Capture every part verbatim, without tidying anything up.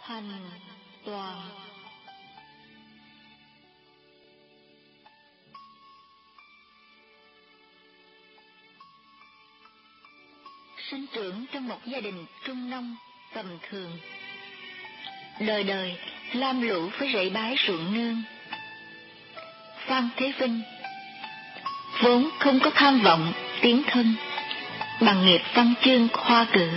Thành Toàn. Sinh trưởng trong một gia đình trung nông tầm thường, đời đời lam lũ với rẫy bái ruộng nương. Phan Thế Vinh vốn không có tham vọng tiến thân bằng nghiệp văn chương khoa cử.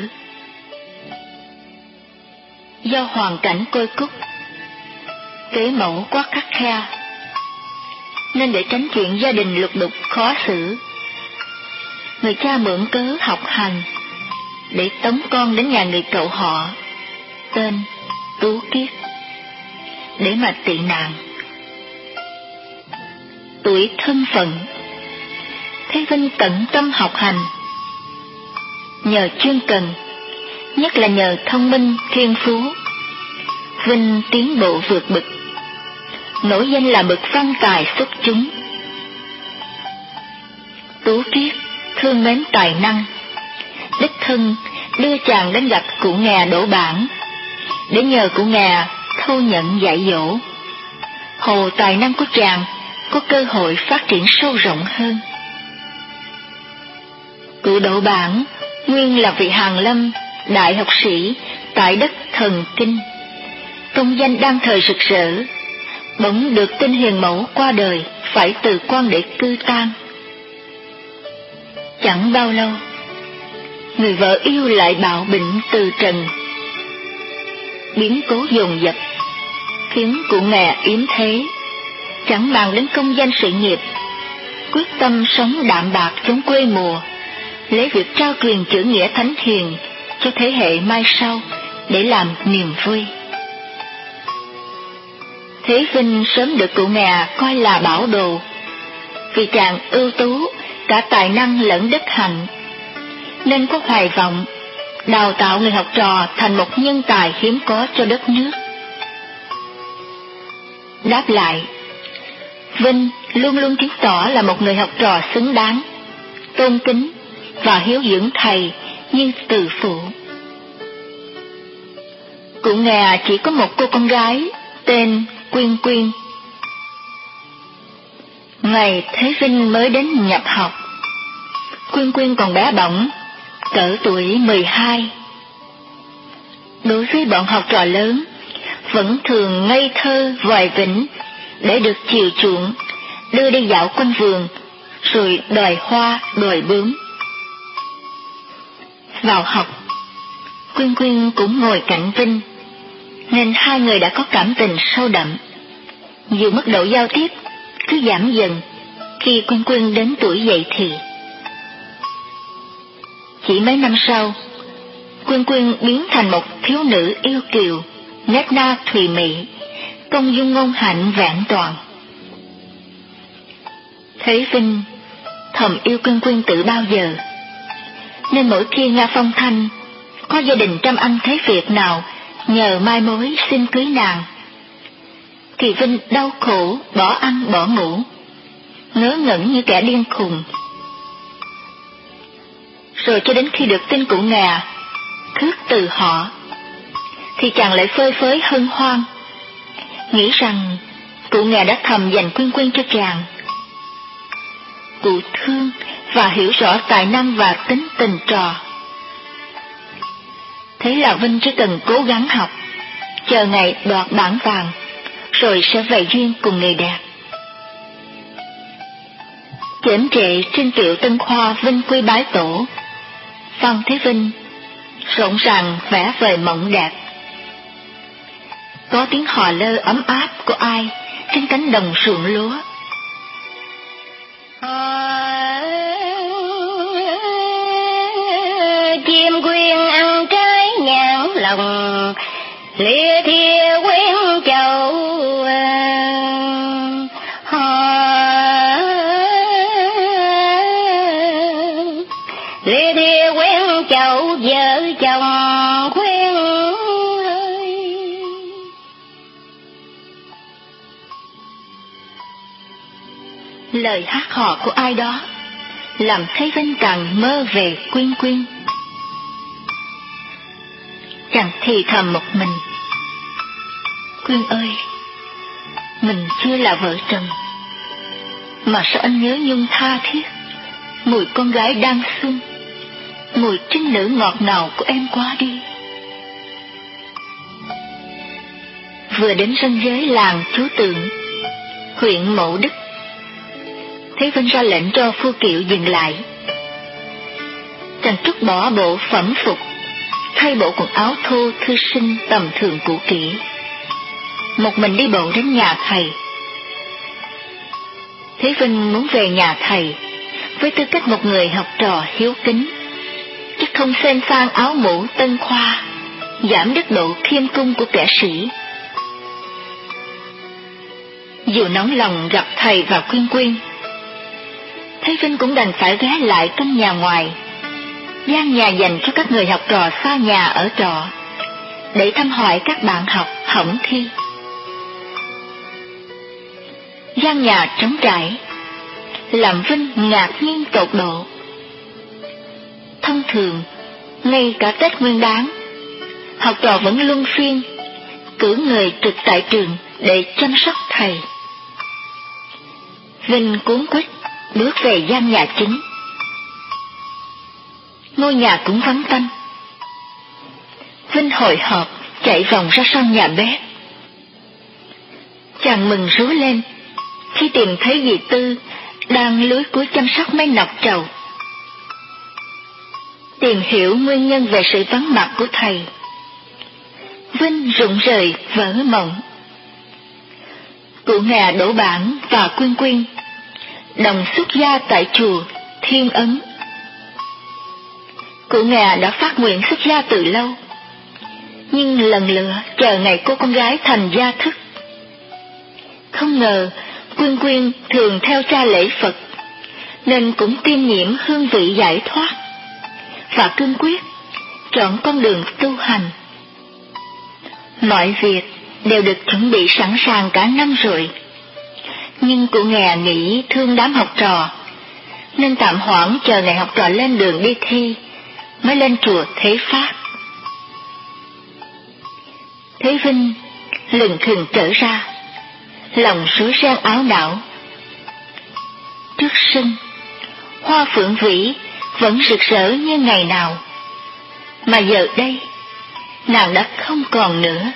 Do hoàn cảnh côi cút, kế mẫu quá khắt khe, nên để tránh chuyện gia đình lục đục khó xử, người cha mượn cớ học hành để tống con đến nhà người cậu họ tên Tú Kiết để mà tị nạn. Tuổi thân phận, Thế Vinh tận tâm học hành, nhờ chuyên cần, nhất là nhờ thông minh thiên phú, Vinh tiến bộ vượt bậc, nổi danh là bậc văn tài xuất chúng. Tú Kiết thương mến tài năng, đích thân đưa chàng đến gặp cụ nghè Đỗ Bản để nhờ cụ nghè thu nhận dạy dỗ, hồ tài năng của chàng có cơ hội phát triển sâu rộng hơn. Cụ Đỗ Bản nguyên là vị hàn lâm đại học sĩ tại đất Thần Kinh, công danh đang thời rực rỡ, bỗng được tin hiền mẫu qua đời phải từ quan để cư tang. Chẳng bao lâu, người vợ yêu lại bạo bệnh từ trần. Biến cố dồn dập khiến cụ nghè yếm thế, chẳng màng đến công danh sự nghiệp, quyết tâm sống đạm bạc chống quê mùa, lấy việc trao truyền chữ nghĩa thánh hiền cho thế hệ mai sau để làm niềm vui. Thế Vinh sớm được cụ nghè coi là bảo đồ, vì chàng ưu tú cả tài năng lẫn đức hạnh, nên có hoài vọng đào tạo người học trò thành một nhân tài hiếm có cho đất nước. Đáp lại, Vinh luôn luôn chứng tỏ là một người học trò xứng đáng, tôn kính và hiếu dưỡng thầy như từ phụ. Cụ nghè chỉ có một cô con gái tên Quyên Quyên. Ngày Thế Vinh mới đến nhập học, Quyên Quyên còn bé bỏng, cỡ tuổi mười hai. Đối với bọn học trò lớn, vẫn thường ngây thơ vòi vĩnh để được chiều chuộng, đưa đi dạo quanh vườn, rồi đòi hoa đòi bướm. Vào học, Quyên Quyên cũng ngồi cạnh Vinh, nên hai người đã có cảm tình sâu đậm. Dù mức độ giao tiếp cứ giảm dần khi Quyên Quyên đến tuổi dậy thì. Chỉ mấy năm sau, Quyên Quyên biến thành một thiếu nữ yêu kiều, nét na thùy mị, công dung ngôn hạnh vẹn toàn. Thế Vinh thầm yêu Quyên Quyên từ bao giờ, nên mỗi khi nghe phong thanh có gia đình trăm anh thế Việt nào nhờ mai mối xin cưới nàng, thì Vinh đau khổ bỏ ăn bỏ ngủ, ngớ ngẩn như kẻ điên khùng. Rồi cho đến khi được tin cụ nghè khước từ họ, thì chàng lại phơi phới hân hoan, nghĩ rằng cụ nghè đã thầm dành Quyên Quyên cho chàng. Cụ thương và hiểu rõ tài năng và tính tình trò. Thế là Vinh chỉ cần cố gắng học, chờ ngày đoạt bảng vàng, rồi sẽ về duyên cùng người đẹp. Chễm trệ trên kiệu Tân Khoa Vinh quy bái tổ, Phan Thế Vinh rộn ràng vẽ vời mộng đẹp. Có tiếng hò lơ ấm áp của ai trên cánh đồng ruộng lúa. Chim quyên ăn trái nhãn lòng, lìa thìa quen chầu. Lìa thìa quen chầu vợ chồng khuyên ơi. Lời hát hò của ai đó làm Thế Vinh càng mơ về Quyên Quyên. Chàng thì thầm một mình, Quyên ơi, mình chưa là vợ chồng, mà sao anh nhớ nhung tha thiết mùi con gái đang xuân, mùi trinh nữ ngọt ngào của em quá đi. Vừa đến sân giới làng Chú Tượng, huyện Mậu Đức, Thế Vinh ra lệnh cho phu kiệu dừng lại. Chàng Trúc bỏ bộ phẩm phục, thay bộ quần áo thô thư sinh tầm thường cũ kỹ, một mình đi bộ đến nhà thầy. Thế Vinh muốn về nhà thầy với tư cách một người học trò hiếu kính, chứ không xen sang áo mũ tân khoa, giảm đức độ khiêm cung của kẻ sĩ. Dù nóng lòng gặp thầy và Quyên Quyên, Thế Vinh cũng đành phải ghé lại căn nhà ngoài, gian nhà dành cho các người học trò xa nhà ở trọ, để thăm hỏi các bạn học hỏng thi. Gian nhà trống trải, làm Vinh ngạc nhiên tột độ. Thông thường, ngay cả Tết Nguyên Đán, học trò vẫn luân phiên cử người trực tại trường để chăm sóc thầy. Vinh cuống quýt bước về gian nhà chính. Ngôi nhà cũng vắng tanh. Vinh hồi hộp chạy vòng ra sau nhà bếp. Chàng mừng rú lên khi tìm thấy dì Tư đang lúi cúi chăm sóc mấy nọc trầu. Tìm hiểu nguyên nhân về sự vắng mặt của thầy, Vinh rụng rời vỡ mộng. Cụ Nghè Đỗ Bản và Quyên Quyên đồng xuất gia tại chùa Thiên Ấn. Cụ Nghè đã phát nguyện xuất gia từ lâu, nhưng lần lựa chờ ngày cô con gái thành gia thức. Không ngờ Quyên Quyên thường theo cha lễ Phật, nên cũng kiêm nhiễm hương vị giải thoát, và cương quyết chọn con đường tu hành. Mọi việc đều được chuẩn bị sẵn sàng cả năm rồi, nhưng cụ Nghè nghĩ thương đám học trò, nên tạm hoãn chờ ngày học trò lên đường đi thi, mới lên chùa Thế Pháp. Thế Vinh lừng khừng trở ra, lòng rối ren áo đảo. Trước sân, hoa phượng vĩ vẫn rực rỡ như ngày nào, mà giờ đây nàng đã không còn nữa.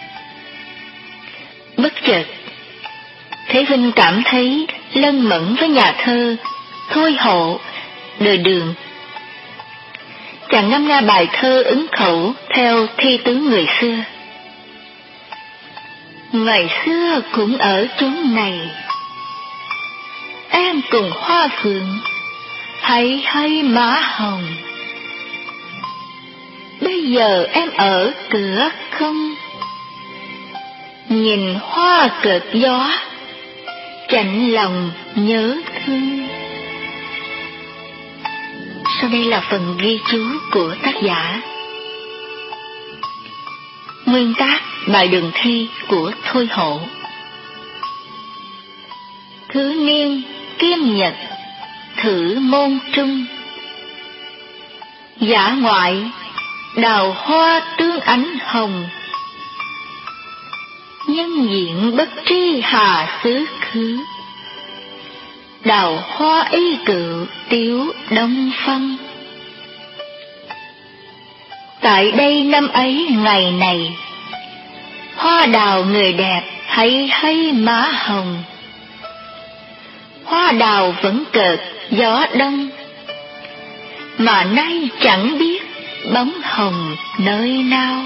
Bất chợt, Thế Vinh cảm thấy lân mẫn với nhà thơ Thôi Hộ, Đời Đường. Chàng ngâm nga bài thơ ứng khẩu theo thi tướng người xưa. Ngày xưa cũng ở chốn này, em cùng hoa phượng hay hay má hồng. Bây giờ em ở cửa không, nhìn hoa cợt gió, chạnh lòng nhớ thương. Sau đây là phần ghi chú của tác giả. Nguyên tác bài đường thi của Thôi Hộ. Thứ niên kiêm nhật thử môn trung, dã ngoại đào hoa tương ánh hồng. Nhân diện bất tri hà xứ khứ, đào hoa y cự tiếu đông phong. Tại đây năm ấy ngày này, hoa đào người đẹp hay hay má hồng. Hoa đào vẫn cợt gió đông, mà nay chẳng biết bóng hồng nơi nào.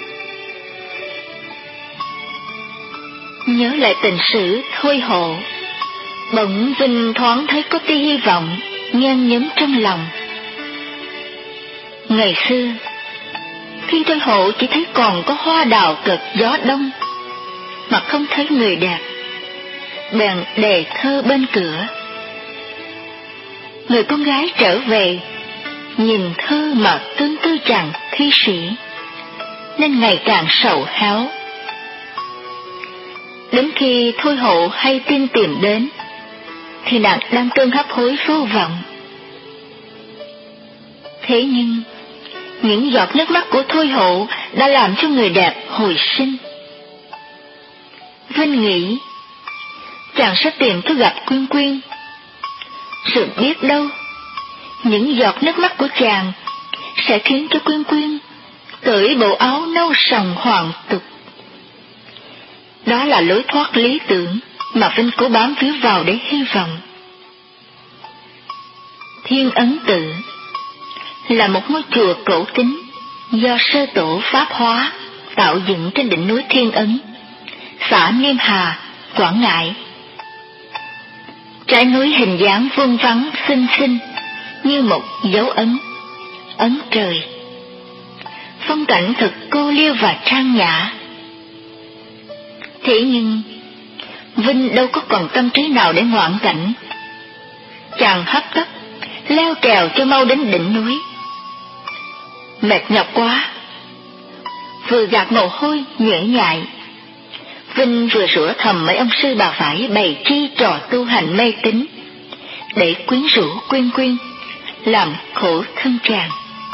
Nhớ lại tình sử Thôi Hộ, bỗng Vinh thoáng thấy có tia hy vọng nhen nhóm trong lòng. Ngày xưa, khi Thôi Hộ chỉ thấy còn có hoa đào cợt gió đông, mà không thấy người đẹp, bèn đề thơ bên cửa. Người con gái trở về, nhìn thơ mà tương tư chàng thi sĩ, nên ngày càng sầu háo. Đến khi Thôi Hộ hay tin tìm đến, thì nàng đang cơn hấp hối vô vọng. Thế nhưng, những giọt nước mắt của Thôi Hộ đã làm cho người đẹp hồi sinh. Vinh nghĩ chàng sẽ tìm tới gặp Quyên Quyên. Sự biết đâu, những giọt nước mắt của chàng sẽ khiến cho Quyên Quyên cởi bộ áo nâu sòng hoàng tục. Đó là lối thoát lý tưởng mà Vinh cố bám víu vào để hy vọng. Thiên Ấn Tự là một ngôi chùa cổ kính do sơ tổ Pháp Hóa tạo dựng trên đỉnh núi Thiên Ấn, xã Niêm Hà, Quảng Ngãi. Trái núi hình dáng vuông vắn xinh xinh như một dấu ấn, ấn trời. Phong cảnh thật cô liêu và trang nhã. Thế nhưng Vinh đâu có còn tâm trí nào để ngoạn cảnh. Chàng hấp tấp leo trèo cho mau đến đỉnh núi. Mệt nhọc quá, vừa gạt mồ hôi nhễ nhại, Vinh vừa rủa thầm mấy ông sư bà phải bày chi trò tu hành mê tín để quyến rũ Quyên Quyên, làm khổ thân chàng.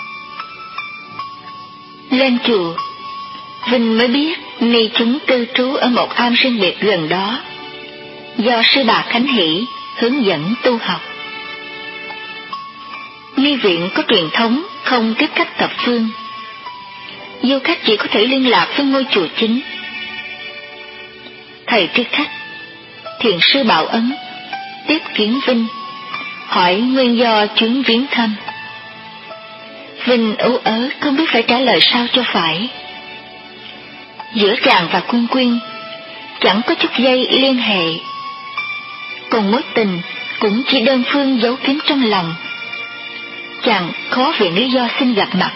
Lên chùa, Vinh mới biết ni chúng cư trú ở một am riêng biệt gần đó, do sư bà Khánh Hỷ hướng dẫn tu học. Ni viện có truyền thống không tiếp khách thập phương, du khách chỉ có thể liên lạc với ngôi chùa chính. Thầy tri khách, thiền sư Bảo Ấn, tiếp kiến Vinh, hỏi nguyên do chuyến viếng thăm. Vinh ú ớ không biết phải trả lời sao cho phải. Giữa chàng và Quyên Quyên chẳng có chút dây liên hệ, còn mối tình cũng chỉ đơn phương giấu kín trong lòng. Chàng khó viện lý do xin gặp mặt.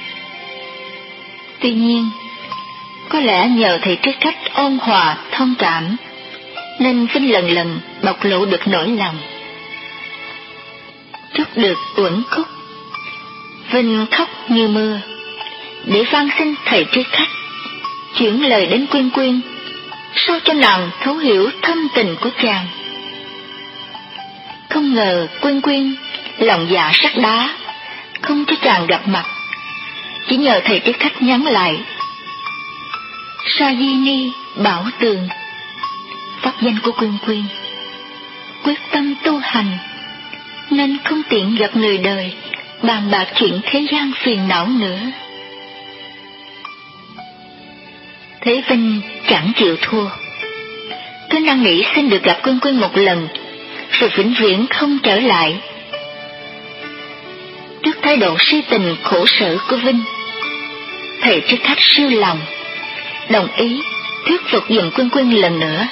Tuy nhiên, có lẽ nhờ thầy triết khách ôn hòa thông cảm, nên Vinh lần lần bộc lộ được nỗi lòng. Chút được uẩn khúc, Vinh khóc như mưa, để van xin thầy triết khách chuyển lời đến Quyên Quyên, sao cho nàng thấu hiểu thâm tình của chàng. Không ngờ Quyên Quyên lòng dạ sắt đá, không cho chàng gặp mặt, chỉ nhờ thầy triết khách nhắn lại: Sa Di Ni Bảo Tường, pháp danh của Quyên Quyên, quyết tâm tu hành nên không tiện gặp người đời bàn bạc chuyện thế gian phiền não nữa. Thế Vinh chẳng chịu thua, cứ năn nỉ xin được gặp Quyên Quyên một lần, rồi vĩnh viễn không trở lại. Trước thái độ si tình khổ sở của Vinh, thầy triết khách siêu lòng, đồng ý thuyết phục giùm Quyên Quyên lần nữa.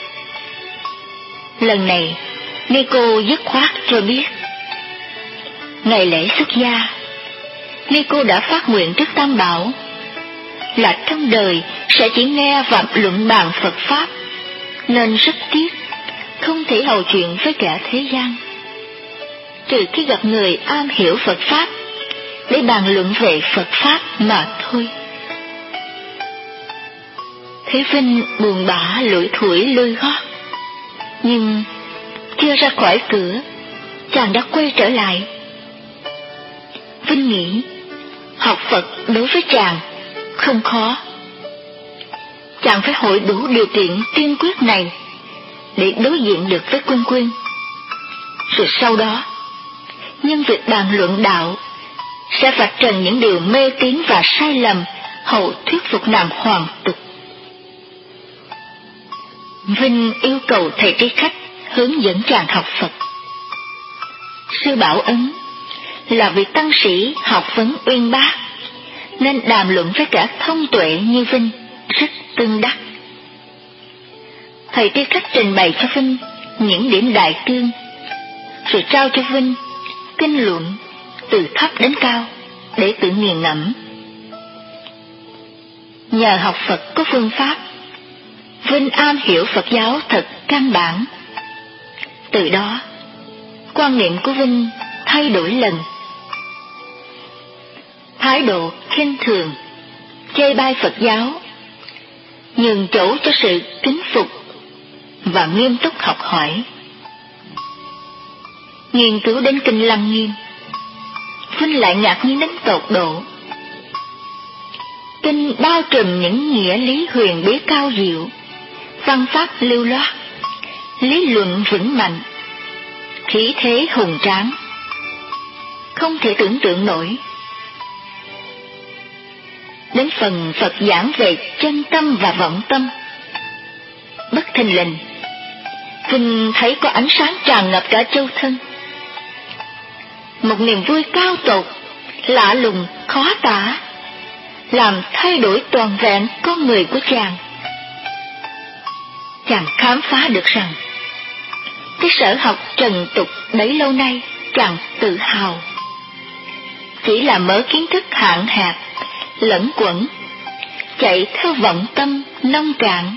Lần này, Nico dứt khoát cho biết, ngày lễ xuất gia, Nico đã phát nguyện trước Tam Bảo là trong đời sẽ chỉ nghe và luận bàn Phật Pháp, nên rất tiếc không thể hầu chuyện với kẻ thế gian, trừ khi gặp người am hiểu Phật Pháp để bàn luận về Phật Pháp mà thôi. Thế Vinh buồn bã lủi thủi lui gót, nhưng chưa ra khỏi cửa, chàng đã quay trở lại. Vinh nghĩ học Phật đối với chàng không khó, chàng phải hội đủ điều kiện tiên quyết này để đối diện được với Quyên Quyên. Rồi sau đó, nhân việc bàn luận đạo sẽ vạch trần những điều mê tín và sai lầm hậu thuyết phục nàng hoàn tục. Vinh yêu cầu thầy tri khách hướng dẫn chàng học Phật. Sư Bảo Ấn là vị tăng sĩ học vấn uyên bác, nên đàm luận với kẻ thông tuệ như Vinh rất tương đắc. Thầy tri khách trình bày cho Vinh những điểm đại cương, rồi trao cho Vinh kinh luận từ thấp đến cao để tự nghiền ngẫm. Nhờ học Phật có phương pháp, Vinh am hiểu Phật giáo thật căn bản. Từ đó, quan niệm của Vinh thay đổi lần. Thái độ khinh thường, chê bai Phật giáo, nhường chỗ cho sự kính phục và nghiêm túc học hỏi. Nghiên cứu đến kinh Lăng Nghiêm, Vinh lại ngạc nhiên đến tột độ. Kinh bao trùm những nghĩa lý huyền bí cao diệu văn pháp lưu loát, lý luận vững mạnh, khí thế hùng tráng, không thể tưởng tượng nổi. Đến phần Phật giảng về chân tâm và vọng tâm, bất thình lình Vinh thấy có ánh sáng tràn ngập cả châu thân. Một niềm vui cao tột, lạ lùng, khó tả, làm thay đổi toàn vẹn con người của chàng. Chàng khám phá được rằng cái sở học trần tục bấy lâu nay chàng tự hào chỉ là mớ kiến thức hạn hẹp, lẫn quẩn, chạy theo vọng tâm nông cạn.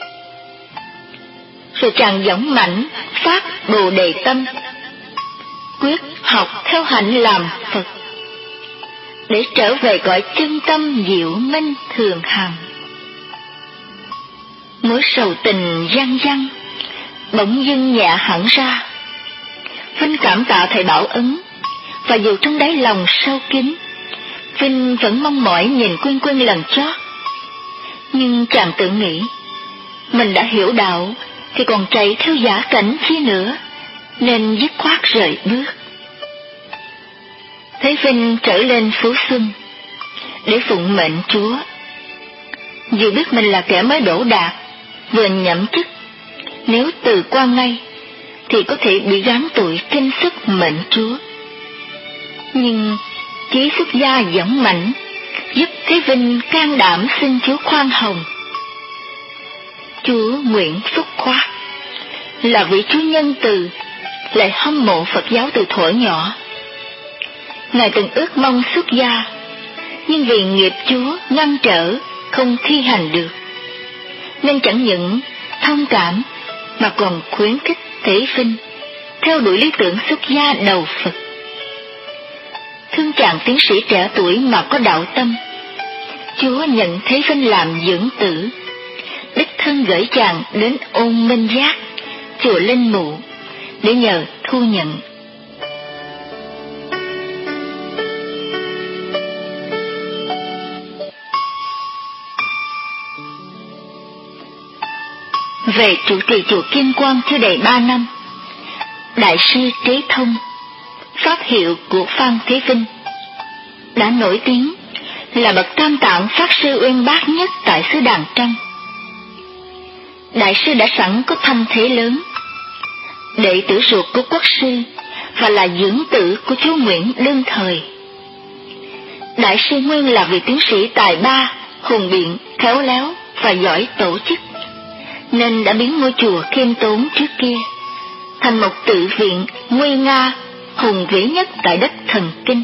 Rồi chàng dũng mãnh phát bồ đề tâm, quyết học theo hạnh làm Phật, để trở về cõi chân tâm diệu minh thường hằng. Mối sầu tình giăng giăng bỗng dưng nhẹ hẳn ra. Vinh cảm tạ thầy Bảo Ấn, và dù trong đáy lòng sâu kín, Vinh vẫn mong mỏi nhìn Quyên Quyên lần chót. Nhưng chàng tự nghĩ, mình đã hiểu đạo thì còn chạy theo giả cảnh chi nữa, nên dứt khoát rời bước. Thấy Vinh trở lên Phú Xuân để phụng mệnh Chúa, dù biết mình là kẻ mới đỗ đạt, vừa nhậm chức, nếu từ qua ngay thì có thể bị gán tội kinh sức mệnh Chúa. Nhưng chí xuất gia dũng mãnh giúp Thế Vinh can đảm xin Chúa khoan hồng. Chúa nguyện phúc khoát, là vị Chúa nhân từ, lại hâm mộ Phật giáo từ thuở nhỏ. Ngài từng ước mong xuất gia, nhưng vì nghiệp Chúa ngăn trở không thi hành được, nên chẳng những thông cảm mà còn khuyến khích Thế Vinh theo đuổi lý tưởng xuất gia đầu Phật. Thương chàng tiến sĩ trẻ tuổi mà có đạo tâm, Chúa nhận Thế Vinh làm dưỡng tử, đích thân gửi chàng đến Ôn Minh Giác, chùa Linh Mụ, để nhờ thu nhận. Về trụ trì chùa Kim Quang chưa đầy ba năm, Đại sư Trí Thông, pháp hiệu của Phan Thế Vinh, đã nổi tiếng là bậc tam tạng pháp sư uyên bác nhất tại xứ Đàn Tranh. Đại sư đã sẵn có thanh thế lớn, đệ tử ruột của quốc sư và là dưỡng tử của chúa Nguyễn đương thời. Đại sư nguyên là vị tiến sĩ tài ba, hùng biện, khéo léo và giỏi tổ chức, nên đã biến ngôi chùa khiêm tốn trước kia thành một tự viện nguy nga, hùng vĩ nhất tại đất Thần Kinh.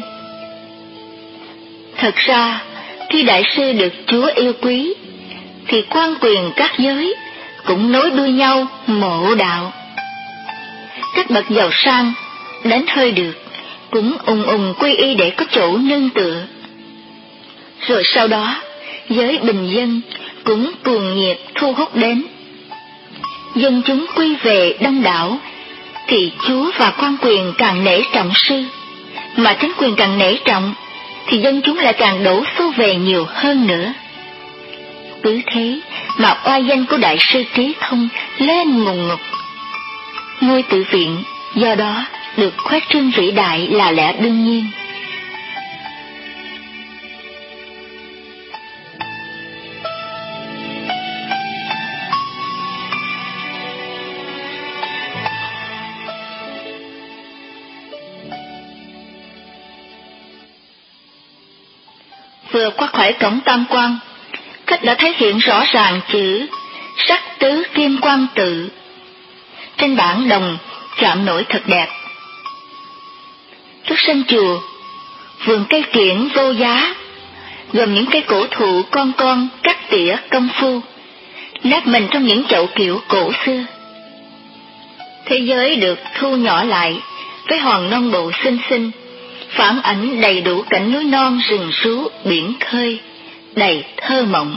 Thật ra, khi đại sư được Chúa yêu quý, thì quan quyền các giới cũng nối đuôi nhau mộ đạo. Các bậc giàu sang đến hơi được cũng ùng ùng quy y để có chỗ nương tựa. Rồi sau đó, giới bình dân cũng cuồng nhiệt thu hút đến. Dân chúng quy về đông đảo, thì Chúa và quan quyền càng nể trọng sư, mà chính quyền càng nể trọng, thì dân chúng lại càng đổ xô về nhiều hơn nữa. Cứ thế mà oai danh của Đại sư Trí Thông lên ngùng ngục. Ngôi tự viện do đó được khoét trương vĩ đại là lẽ đương nhiên. Vừa qua khỏi cổng Tam Quan, khách đã thấy hiện rõ ràng chữ Sắc Tứ Kim Quang Tự trên bảng đồng chạm nổi thật đẹp. Trước sân chùa, vườn cây kiểng vô giá, gồm những cây cổ thụ con con cắt tỉa công phu, nép mình trong những chậu kiệu cổ xưa. Thế giới được thu nhỏ lại với hòn non bộ xinh xinh, phản ảnh đầy đủ cảnh núi non rừng rú biển khơi, đầy thơ mộng.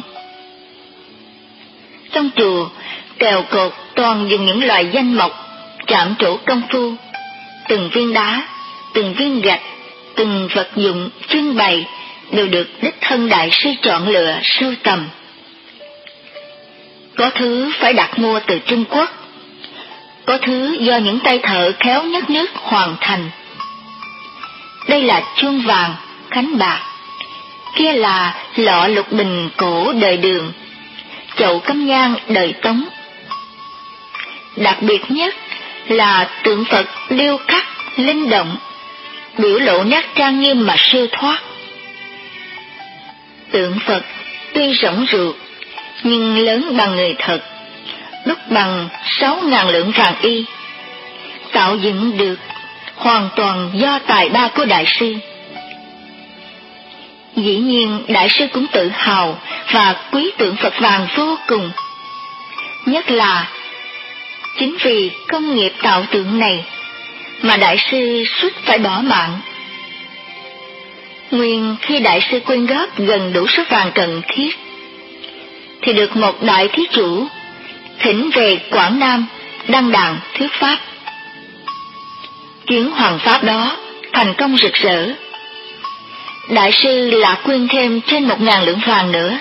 Trong chùa, kèo cột toàn dùng những loài danh mộc, chạm trổ công phu, từng viên đá, từng viên gạch, từng vật dụng trưng bày đều được đích thân đại sư chọn lựa sưu tầm. Có thứ phải đặt mua từ Trung Quốc, có thứ do những tay thợ khéo nhất nước hoàn thành. Đây là chuông vàng, khánh bạc, kia là lọ lục bình cổ đời Đường, chậu cắm nhang đời Tống. Đặc biệt nhất là tượng Phật điêu khắc linh động, biểu lộ nét trang nghiêm mà siêu thoát. Tượng Phật tuy rỗng ruột nhưng lớn bằng người thật, đúc bằng sáu ngàn lượng vàng y, tạo dựng được hoàn toàn do tài ba của đại sư. Dĩ nhiên đại sư cũng tự hào và quý tượng Phật vàng vô cùng, nhất là chính vì công nghiệp tạo tượng này mà đại sư suýt phải bỏ mạng. Nguyên khi đại sư quyên góp gần đủ số vàng cần thiết, thì được một đại thí chủ thỉnh về Quảng Nam đăng đàn thuyết pháp. Chuyến hoàng pháp đó thành công rực rỡ. Đại sư lại quyên thêm trên một ngàn lượng vàng nữa.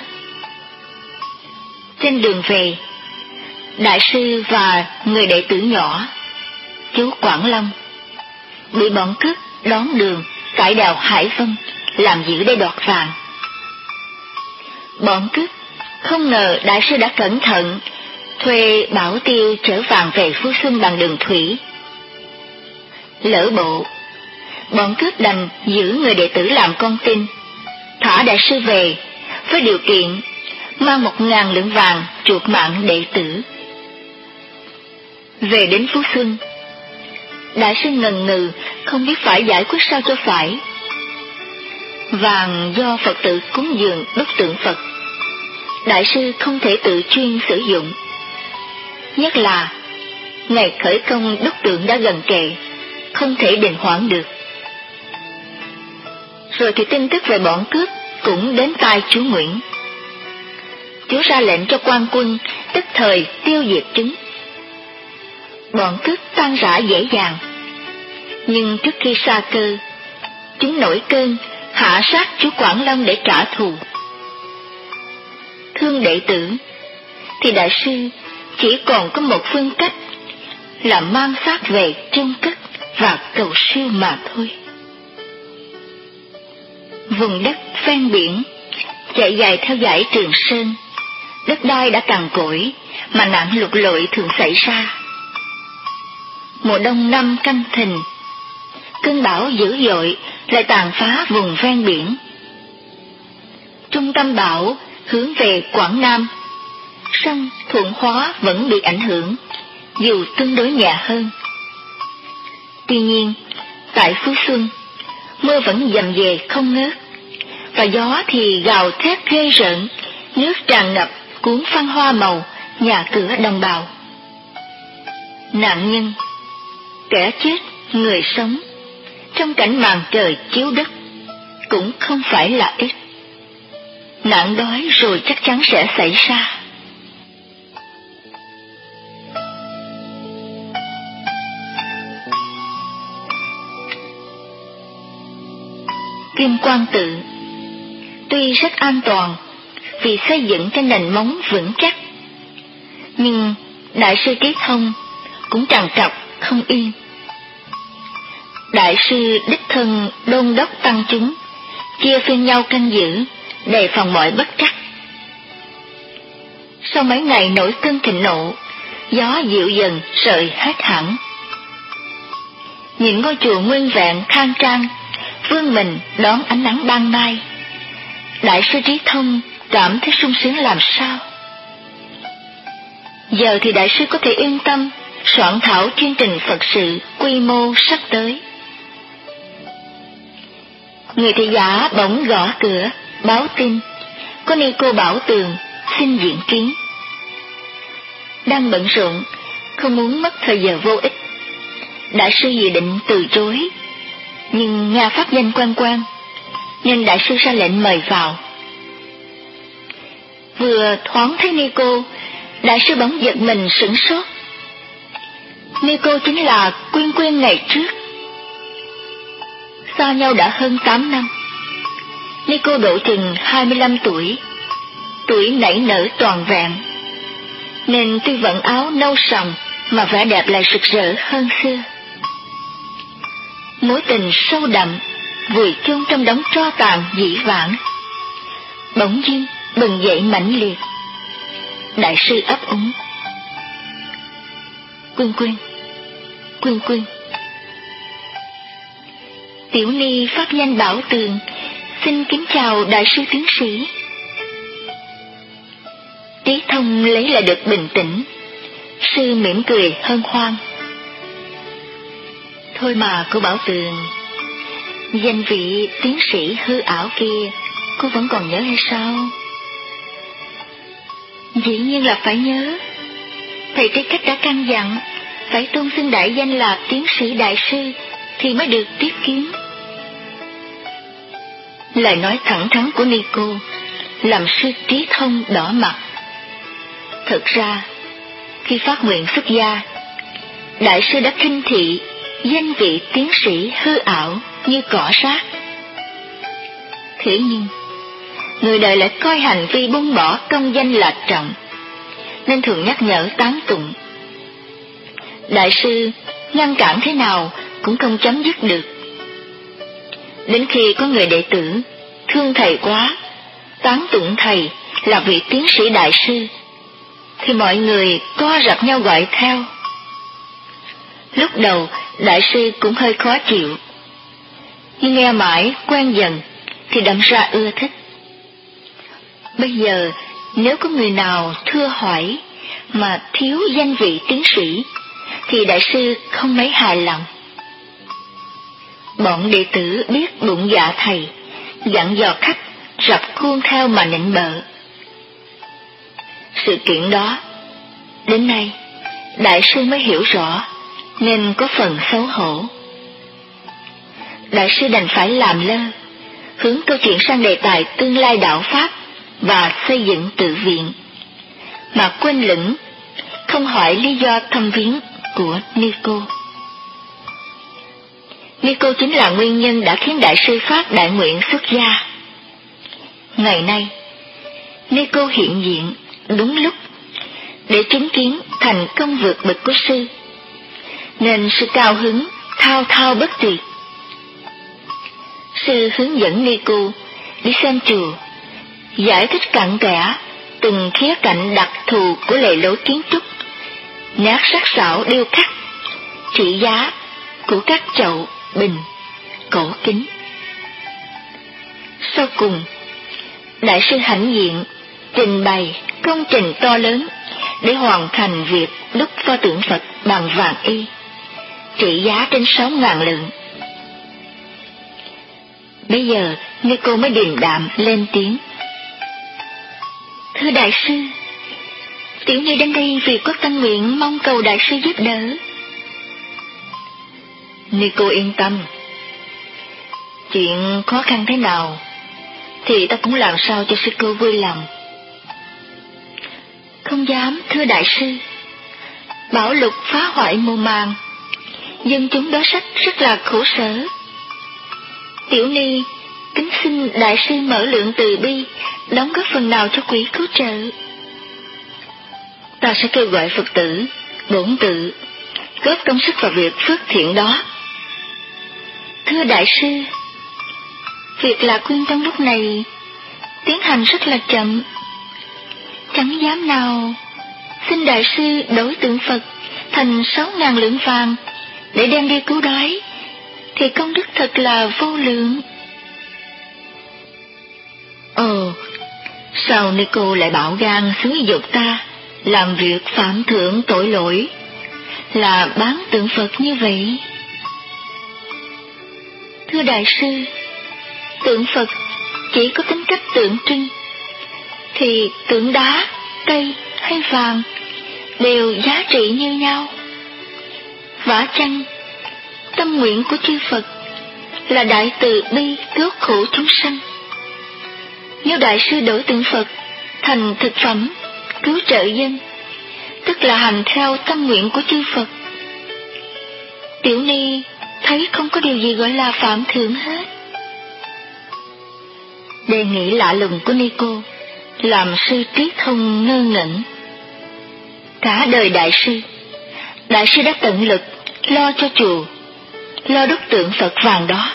Trên đường về, đại sư và người đệ tử nhỏ, chú Quảng Long, bị bọn cướp đón đường tại đèo Hải Vân làm giữ để đoạt vàng. Bọn cướp không ngờ đại sư đã cẩn thận thuê bảo tiêu chở vàng về Phú Xuân bằng đường thủy. Lỡ bộ, bọn cướp đành giữ người đệ tử làm con tin, thả đại sư về với điều kiện mang một ngàn lượng vàng chuộc mạng đệ tử. Về đến Phú Xuân, đại sư ngần ngừ không biết phải giải quyết sao cho phải. Vàng do Phật tử cúng dường đúc tượng Phật, đại sư không thể tự chuyên sử dụng, nhất là ngày khởi công đúc tượng đã gần kề, không thể đình hoãn được. Rồi thì tin tức về bọn cướp cũng đến tai chú Nguyễn. Chú ra lệnh cho quan quân tức thời tiêu diệt chúng. Bọn cướp tan rã dễ dàng, nhưng trước khi sa cơ, chúng nổi cơn hạ sát chú Quảng Long để trả thù. Thương đệ tử, thì đại sư chỉ còn có một phương cách là mang xác về chôn cất và cầu siêu mà thôi. Vùng đất ven biển chạy dài theo dãy Trường Sơn, đất đai đã cằn cỗi mà nạn lụt lội thường xảy ra. Mùa đông năm Canh Thìn, cơn bão dữ dội lại tàn phá vùng ven biển. Trung tâm bão hướng về Quảng Nam, sông Thuận Hóa vẫn bị ảnh hưởng, dù tương đối nhẹ hơn. Tuy nhiên, tại Phú Xuân, mưa vẫn dầm về không ngớt, và gió thì gào thét ghê rợn, nước tràn ngập cuốn phăng hoa màu nhà cửa đồng bào. Nạn nhân, kẻ chết, người sống, trong cảnh màn trời chiếu đất, cũng không phải là ít. Nạn đói rồi chắc chắn sẽ xảy ra. Kim Quang Tự tuy rất an toàn vì xây dựng trên nền móng vững chắc, nhưng đại sư Trí Thông cũng trằn trọc không yên. Đại sư đích thân đôn đốc tăng chúng chia phiên nhau canh giữ, đề phòng mọi bất trắc. Sau mấy ngày nổi cơn thịnh nộ, gió dịu dần sợi hết hẳn. Nhìn ngôi chùa nguyên vẹn khang trang vươn mình đón ánh nắng ban mai, đại sư Trí Thông cảm thấy sung sướng làm sao. Giờ thì đại sư có thể yên tâm soạn thảo chương trình Phật sự quy mô sắp tới. Người thị giả bỗng gõ cửa báo tin có ni cô Bảo Tường xin diện kiến. Đang bận rộn, không muốn mất thời giờ vô ích, đại sư dự định từ chối, nhưng nghe pháp danh quan quan nên đại sư ra lệnh mời vào. Vừa thoáng thấy ni cô, đại sư bỗng giật mình sửng sốt. Ni cô chính là Quyên Quyên ngày trước. Xa nhau đã hơn tám năm. Ni cô độ chừng hai mươi lăm tuổi, tuổi nảy nở toàn vẹn, nên tuy vẫn áo nâu sòng mà vẻ đẹp lại rực rỡ hơn xưa. Mối tình sâu đậm vùi chôn trong đống tro tàn dĩ vãng, bỗng dưng bừng dậy mãnh liệt. Đại sư ấp úng: Quyên Quyên, Quyên Quyên. Tiểu Ni phát danh Bảo Tường, xin kính chào đại sư tiến sĩ. Trí Thông lấy lại được bình tĩnh, sư mỉm cười hân hoan: Thôi mà cô Bảo Tường, danh vị tiến sĩ hư ảo kia cô vẫn còn nhớ hay sao? Dĩ nhiên là phải nhớ. Thầy Trí Cách đã căn dặn phải tôn xưng đại danh là tiến sĩ đại sư thì mới được tiếp kiến. Lời nói thẳng thắn của Nico làm sư Trí Thông đỏ mặt. Thực ra, khi phát nguyện xuất gia, đại sư đã khinh thị danh vị tiến sĩ hư ảo như cỏ rác. Thế nhưng, người đời lại coi hành vi buông bỏ công danh là trọng, nên thường nhắc nhở tán tụng. Đại sư ngăn cản thế nào cũng không chấm dứt được. Đến khi có người đệ tử thương thầy quá, tán tụng thầy là vị tiến sĩ đại sư, thì mọi người co rập nhau gọi theo. Lúc đầu đại sư cũng hơi khó chịu, nhưng nghe mãi quen dần thì đâm ra ưa thích. Bây giờ nếu có người nào thưa hỏi mà thiếu danh vị tiến sĩ thì đại sư không mấy hài lòng. Bọn đệ tử biết bụng dạ thầy, dặn dò khách rập khuôn theo mà nịnh bợ. Sự kiện đó đến nay đại sư mới hiểu rõ, nên có phần xấu hổ. Đại sư đành phải làm lơ, hướng câu chuyện sang đề tài tương lai đạo Pháp và xây dựng tự viện, mà quên lửng không hỏi lý do thăm viếng của Nico. Nico chính là nguyên nhân đã khiến đại sư phát đại nguyện xuất gia. Ngày nay, Nico hiện diện đúng lúc để chứng kiến thành công vượt bậc của sư, nên sự cao hứng thao thao bất tuyệt. Sư hướng dẫn Nico đi xem chùa, giải thích cặn kẽ từng khía cạnh đặc thù của lề lối kiến trúc, nét sắc sảo điêu khắc, trị giá của các chậu, bình, cổ kính. Sau cùng, đại sư hãnh diện trình bày công trình to lớn để hoàn thành việc đúc pho tượng Phật bằng vàng y, trị giá trên sáu ngàn lượng. Bây giờ Nico mới điềm đạm lên tiếng: Thưa đại sư, tiểu nhi đến đây vì có tâm nguyện mong cầu đại sư giúp đỡ. Nico yên tâm, chuyện khó khăn thế nào thì ta cũng làm sao cho sư cô vui lòng. Không dám thưa đại sư, bão lụt phá hoại mùa màng, dân chúng đói sách rất là khổ sở. Tiểu ni kính xin đại sư mở lượng từ bi, đóng góp phần nào cho quỹ cứu trợ. Ta sẽ kêu gọi Phật tử, bổn tự góp công sức vào việc phước thiện đó. Thưa đại sư, việc lạc quyên trong lúc này tiến hành rất là chậm, chẳng dám nào xin đại sư đổi tượng Phật thành sáu ngàn lượng vàng để đem đi cứu đói, thì công đức thật là vô lượng. Ồ, sao Nico lại bảo gan xúi dục ta làm việc phạm thượng tội lỗi là bán tượng Phật như vậy? Thưa đại sư, tượng Phật chỉ có tính cách tượng trưng, thì tượng đá, cây hay vàng đều giá trị như nhau. Vả chăng, tâm nguyện của chư Phật là đại từ bi cứu khổ chúng sanh. Nếu đại sư đổi tượng Phật thành thực phẩm cứu trợ dân, tức là hành theo tâm nguyện của chư Phật. Tiểu ni thấy không có điều gì gọi là phạm thượng hết. Đề nghị lạ lùng của Nico làm sư Trí Thông ngơ ngẩn. Cả đời đại sư, đại sư đã tận lực lo cho chùa, lo đúc tượng Phật vàng đó.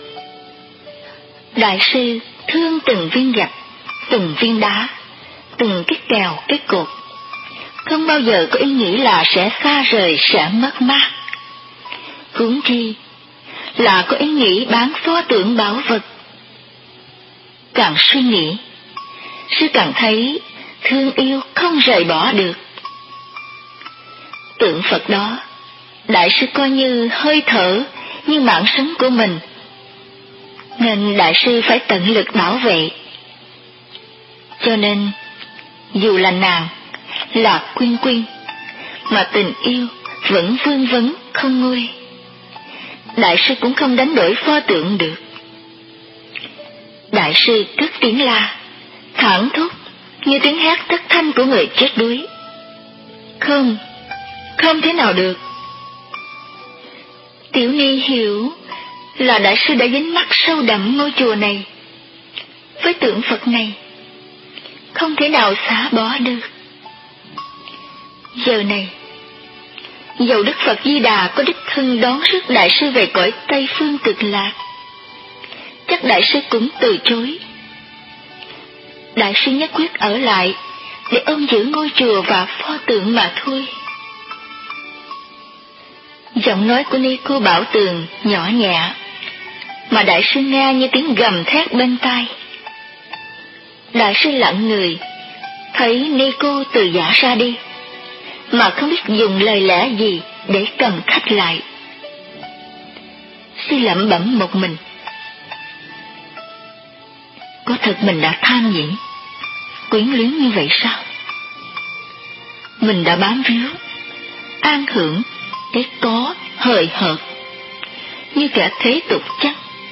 Đại sư thương từng viên gạch, từng viên đá, từng cái kèo, cái cột, không bao giờ có ý nghĩ là sẽ xa rời, sẽ mất mát. Huống chi là có ý nghĩ bán pho tượng bảo vật. Càng suy nghĩ, sư càng thấy thương yêu không rời bỏ được. Tượng Phật đó, đại sư coi như hơi thở, như mạng sống của mình, nên đại sư phải tận lực bảo vệ. Cho nên, dù là nàng, là Quyên Quyên, mà tình yêu vẫn vương vấn không nguôi, đại sư cũng không đánh đổi pho tượng được. Đại sư cất tiếng la, thảng thốt như tiếng hát thất thanh của người chết đuối. Không, không thể nào được. Tiểu Ni hiểu là đại sư đã dính mắc sâu đậm ngôi chùa này, với tượng Phật này, không thể nào xả bỏ được. Giờ này, dầu Đức Phật Di Đà có đích thân đón rước đại sư về cõi Tây Phương Cực Lạc, chắc đại sư cũng từ chối. Đại sư nhất quyết ở lại để ôm giữ ngôi chùa và pho tượng mà thôi. Giọng nói của Ni Cô Bảo Tường nhỏ nhẹ, mà đại sư nghe như tiếng gầm thét bên tai. Đại sư lặng người, thấy Ni Cô từ giả ra đi, mà không biết dùng lời lẽ gì để cầm khách lại. Sư lẩm bẩm một mình. Có thật mình đã tham nhỉ, quyến luyến như vậy sao? Mình đã bám víu, an hưởng cái có hời hợt, như kẻ thế tục chắc.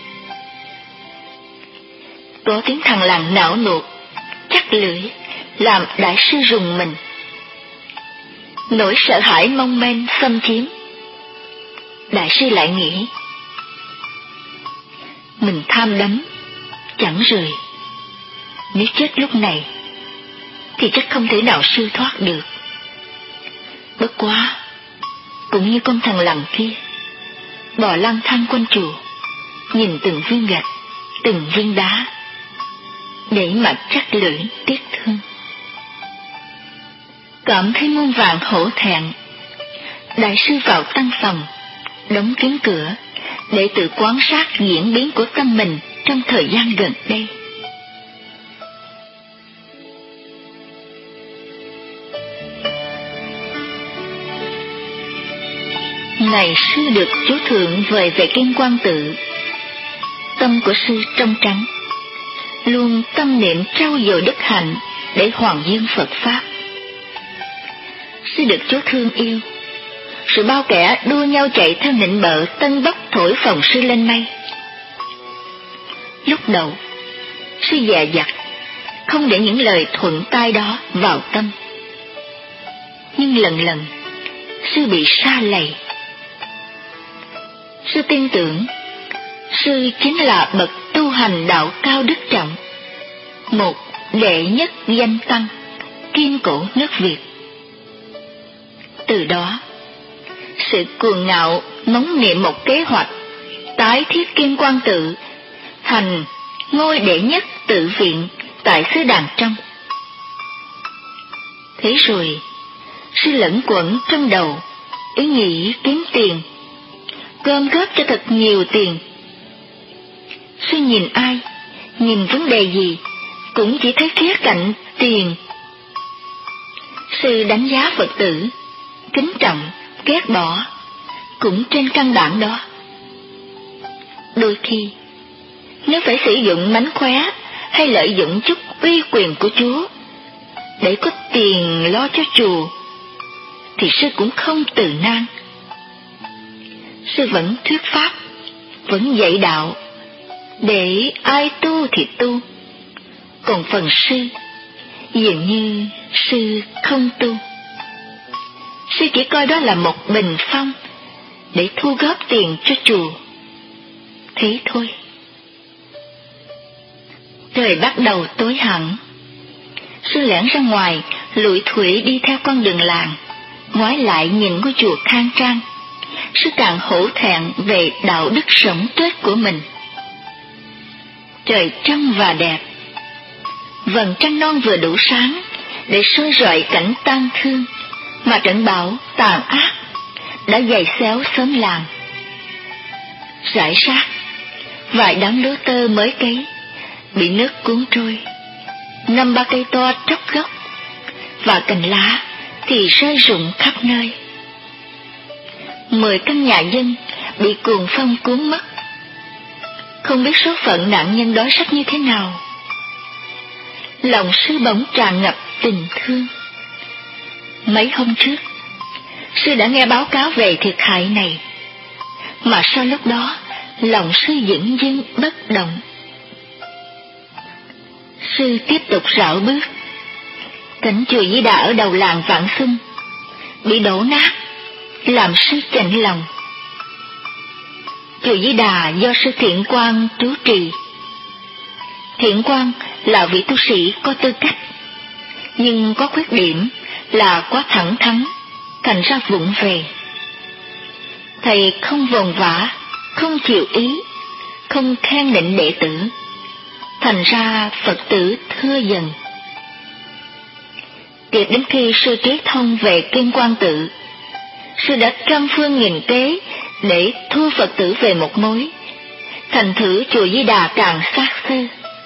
Có tiếng thằng làng não nuột, chắc lưỡi, làm đại sư rùng mình. Nỗi sợ hãi mong manh xâm chiếm. Đại sư lại nghĩ, mình tham đắm, chẳng rời. Nếu chết lúc này, thì chắc không thể nào siêu thoát được. Bất quá, cũng như con thằng lằn kia, bò lang thang quanh chùa, nhìn từng viên gạch, từng viên đá, để mà chắc lưỡi tiếc thương. Cảm thấy muôn vàng hổ thẹn, đại sư vào tăng phòng, đóng kín cửa, để tự quan sát diễn biến của tâm mình trong thời gian gần đây. Ngày sư được chú thượng về về Kim Quang Tự, tâm của sư trong trắng, luôn tâm niệm trau dồi đức hạnh để hoàn dương Phật Pháp. Sư được chú thương yêu, sự bao kẻ đua nhau chạy theo nịnh bợ tân bốc thổi phồng sư lên mây. Lúc đầu, sư dè dặt, không để những lời thuận tai đó vào tâm. Nhưng lần lần, sư bị sa lầy. Sư tin tưởng, sư chính là bậc tu hành đạo cao đức trọng, một đệ nhất danh tăng, kim cổ nước Việt. Từ đó, sự cuồng ngạo móng niệm một kế hoạch tái thiết Kim Quang Tự thành ngôi đệ nhất tự viện tại xứ Đàn Trong. Thế rồi, sư lẫn quẩn trong đầu ý nghĩ kiếm tiền, gom góp cho thật nhiều tiền. Sư nhìn ai, nhìn vấn đề gì, cũng chỉ thấy khía cạnh tiền. Sư đánh giá Phật tử, kính trọng, ghét bỏ, cũng trên căn bản đó. Đôi khi, nếu phải sử dụng mánh khóe hay lợi dụng chút uy quyền của Chúa để có tiền lo cho chùa, thì sư cũng không từ nan. Sư vẫn thuyết pháp, vẫn dạy đạo, để ai tu thì tu. Còn phần sư, dường như sư không tu. Sư chỉ coi đó là một bình phong để thu góp tiền cho chùa. Thế thôi. Trời bắt đầu tối hẳn. Sư lẻn ra ngoài, lủi thủi đi theo con đường làng, ngoái lại nhìn ngôi chùa khang trang, sư càng hổ thẹn về đạo đức sống chết của mình. Trời trong và đẹp, vầng trăng non vừa đủ sáng để soi rọi cảnh tang thương mà trận bão tàn ác đã giày xéo xóm làng. Rải rác vài đám lúa tơ mới cấy bị nước cuốn trôi, năm ba cây to tróc gốc và cành lá thì rơi rụng khắp nơi. Mười căn nhà dân bị cuồng phong cuốn mất, không biết số phận nạn nhân đói rách như thế nào. Lòng sư bỗng tràn ngập tình thương. Mấy hôm trước, sư đã nghe báo cáo về thiệt hại này, mà sau lúc đó lòng sư dửng dưng bất động. Sư tiếp tục rảo bước. Cảnh chùa Di Đà ở đầu làng Vạn Xuân bị đổ nát, làm sư chạnh lòng. Chùa Di Đà do sư Thiện Quang trú trì. Thiện Quang là vị tu sĩ có tư cách, nhưng có khuyết điểm là quá thẳng thắn, thành ra vụng về. Thầy không vồn vã, không chịu ý, không khen nịnh đệ tử, thành ra Phật tử thưa dần. Tiếp đến khi sư Trí Thông về Kim Quang Tự, sư đã trăm phương nghìn kế để thu Phật tử về một mối, thành thử chùa Di Đà càng xác xơ.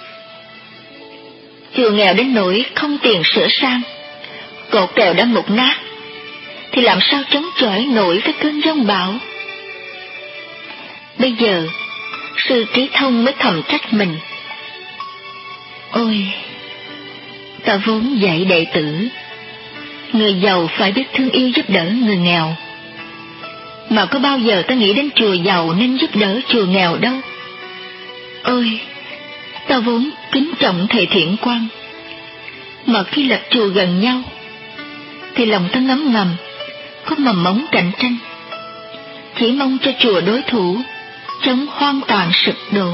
Chùa nghèo đến nỗi không tiền sửa sang, cột kèo đã mục nát, thì làm sao chống chọi nổi với cơn giông bão. Bây giờ, sư Trí Thông mới thầm trách mình. Ôi, ta vốn dạy đệ tử, người giàu phải biết thương yêu giúp đỡ người nghèo, mà có bao giờ ta nghĩ đến chùa giàu nên giúp đỡ chùa nghèo đâu. Ôi, ta vốn kính trọng thầy Thiện Quang, mà khi lập chùa gần nhau, thì lòng ta ngấm ngầm có mầm mống cạnh tranh, chỉ mong cho chùa đối thủ chống hoang toàn sụp đổ.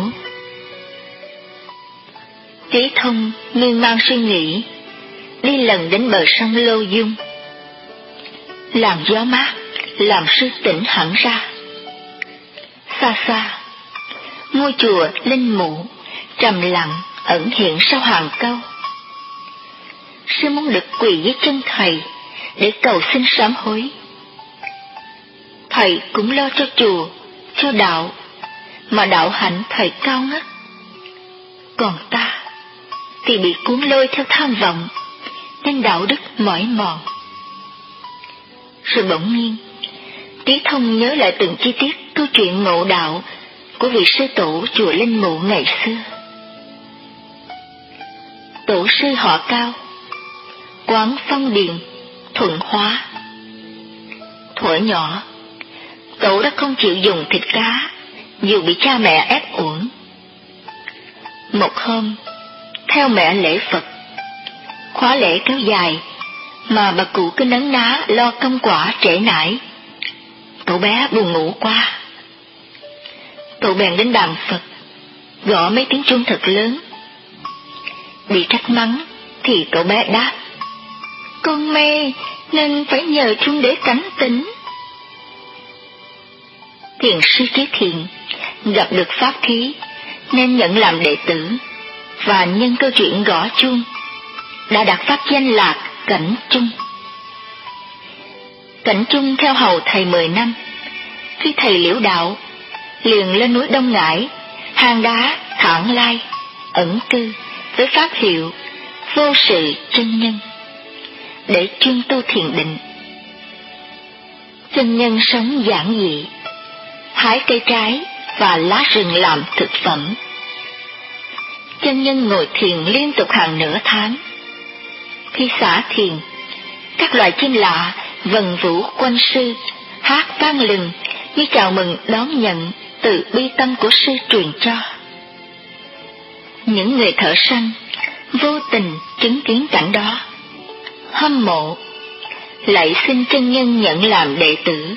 Trí Thông miên man suy nghĩ, đi lần đến bờ sông Lô Dung. Làn gió mát làm sư tỉnh hẳn ra. Xa xa, ngôi chùa Linh Mụ trầm lặng ẩn hiện sau hàng câu. Sư muốn được quỳ dưới chân thầy để cầu xin sám hối. Thầy cũng lo cho chùa, cho đạo, mà đạo hạnh thầy cao ngất. Còn ta thì bị cuốn lôi theo tham vọng, nên đạo đức mỏi mòn. Rồi bỗng nhiên, Trí Thông nhớ lại từng chi tiết câu chuyện ngộ đạo của vị sư tổ chùa Linh Mụ ngày xưa. Tổ sư họ Cao, quán Phong Điền, Thuận Hóa. Thuở nhỏ, tổ đã không chịu dùng thịt cá, dù bị cha mẹ ép uổng. Một hôm, theo mẹ lễ Phật, khóa lễ kéo dài, mà bà cụ cứ nấn ná lo công quả trễ nải. Cậu bé buồn ngủ quá. Cậu bèn đến bàn Phật, gõ mấy tiếng chuông thật lớn. Bị trách mắng, thì cậu bé đáp: Con mê nên phải nhờ chuông để cảnh tỉnh. Thiền sư Trí Thiện gặp được pháp khí nên nhận làm đệ tử, và nhân câu chuyện gõ chuông đã đặt pháp danh là Cảnh Trung. Cảnh Trung theo hầu thầy mười năm. Khi thầy liễu đạo, liền lên núi Đông Ngãi, hang đá Thản Lai, ẩn cư với pháp hiệu Vô Sự Chân Nhân, để chuyên tu thiền định. Chân nhân sống giản dị, hái cây trái và lá rừng làm thực phẩm. Chân nhân ngồi thiền liên tục hàng nửa tháng. Khi xả thiền, các loài chim lạ vần vũ quanh sư, hát vang lừng như chào mừng đón nhận từ bi tâm của sư truyền cho. Những người thợ săn vô tình chứng kiến cảnh đó, hâm mộ, lại xin chân nhân nhận làm đệ tử.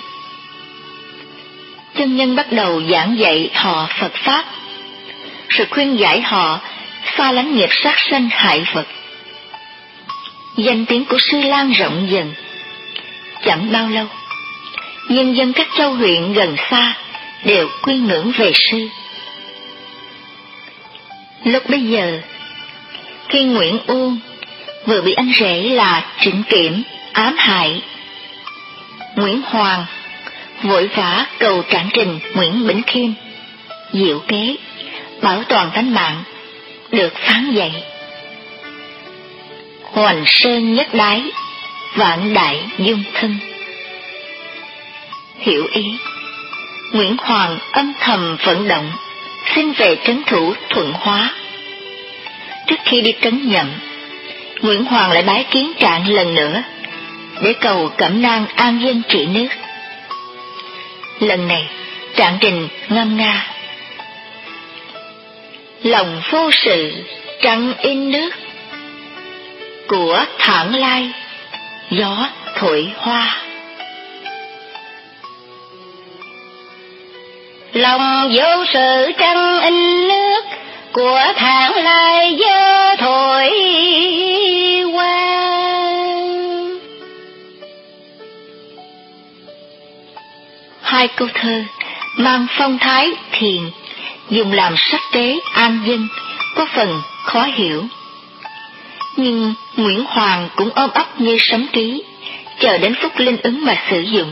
Chân nhân bắt đầu giảng dạy họ Phật Pháp, rồi khuyên giải họ xa lánh nghiệp sát sanh hại vật. Danh tiếng của sư lan rộng dần. chẳng bao lâu, nhân dân các châu huyện gần xa đều quy ngưỡng về sư. Lúc bấy giờ, khi Nguyễn Uông vừa bị anh rể là Trịnh Kiểm ám hại, Nguyễn Hoàng vội vã cầu Trạng Trình Nguyễn Bỉnh Khiêm diệu kế bảo toàn tánh mạng, được phán dạy: hoành sơn nhất đái, vạn đại dung thân. Hiểu ý, Nguyễn Hoàng âm thầm vận động xin về trấn thủ Thuận Hóa. Trước khi đi trấn Nhậm, Nguyễn Hoàng lại bái kiến Trạng lần nữa để cầu Cẩm Nang an dân trị nước. Lần này Trạng Trình ngâm nga: lòng vô sự trăng in nước, của Thản Lai gió thổi hoa. Lòng vô sự trăng in nước, của Thản Lai gió thổi hoa. Hai câu thơ mang phong thái thiền, dùng làm sắc tế an dân, có phần khó hiểu. Nhưng Nguyễn Hoàng cũng ôm ấp như sấm trí, chờ đến phút linh ứng mà sử dụng.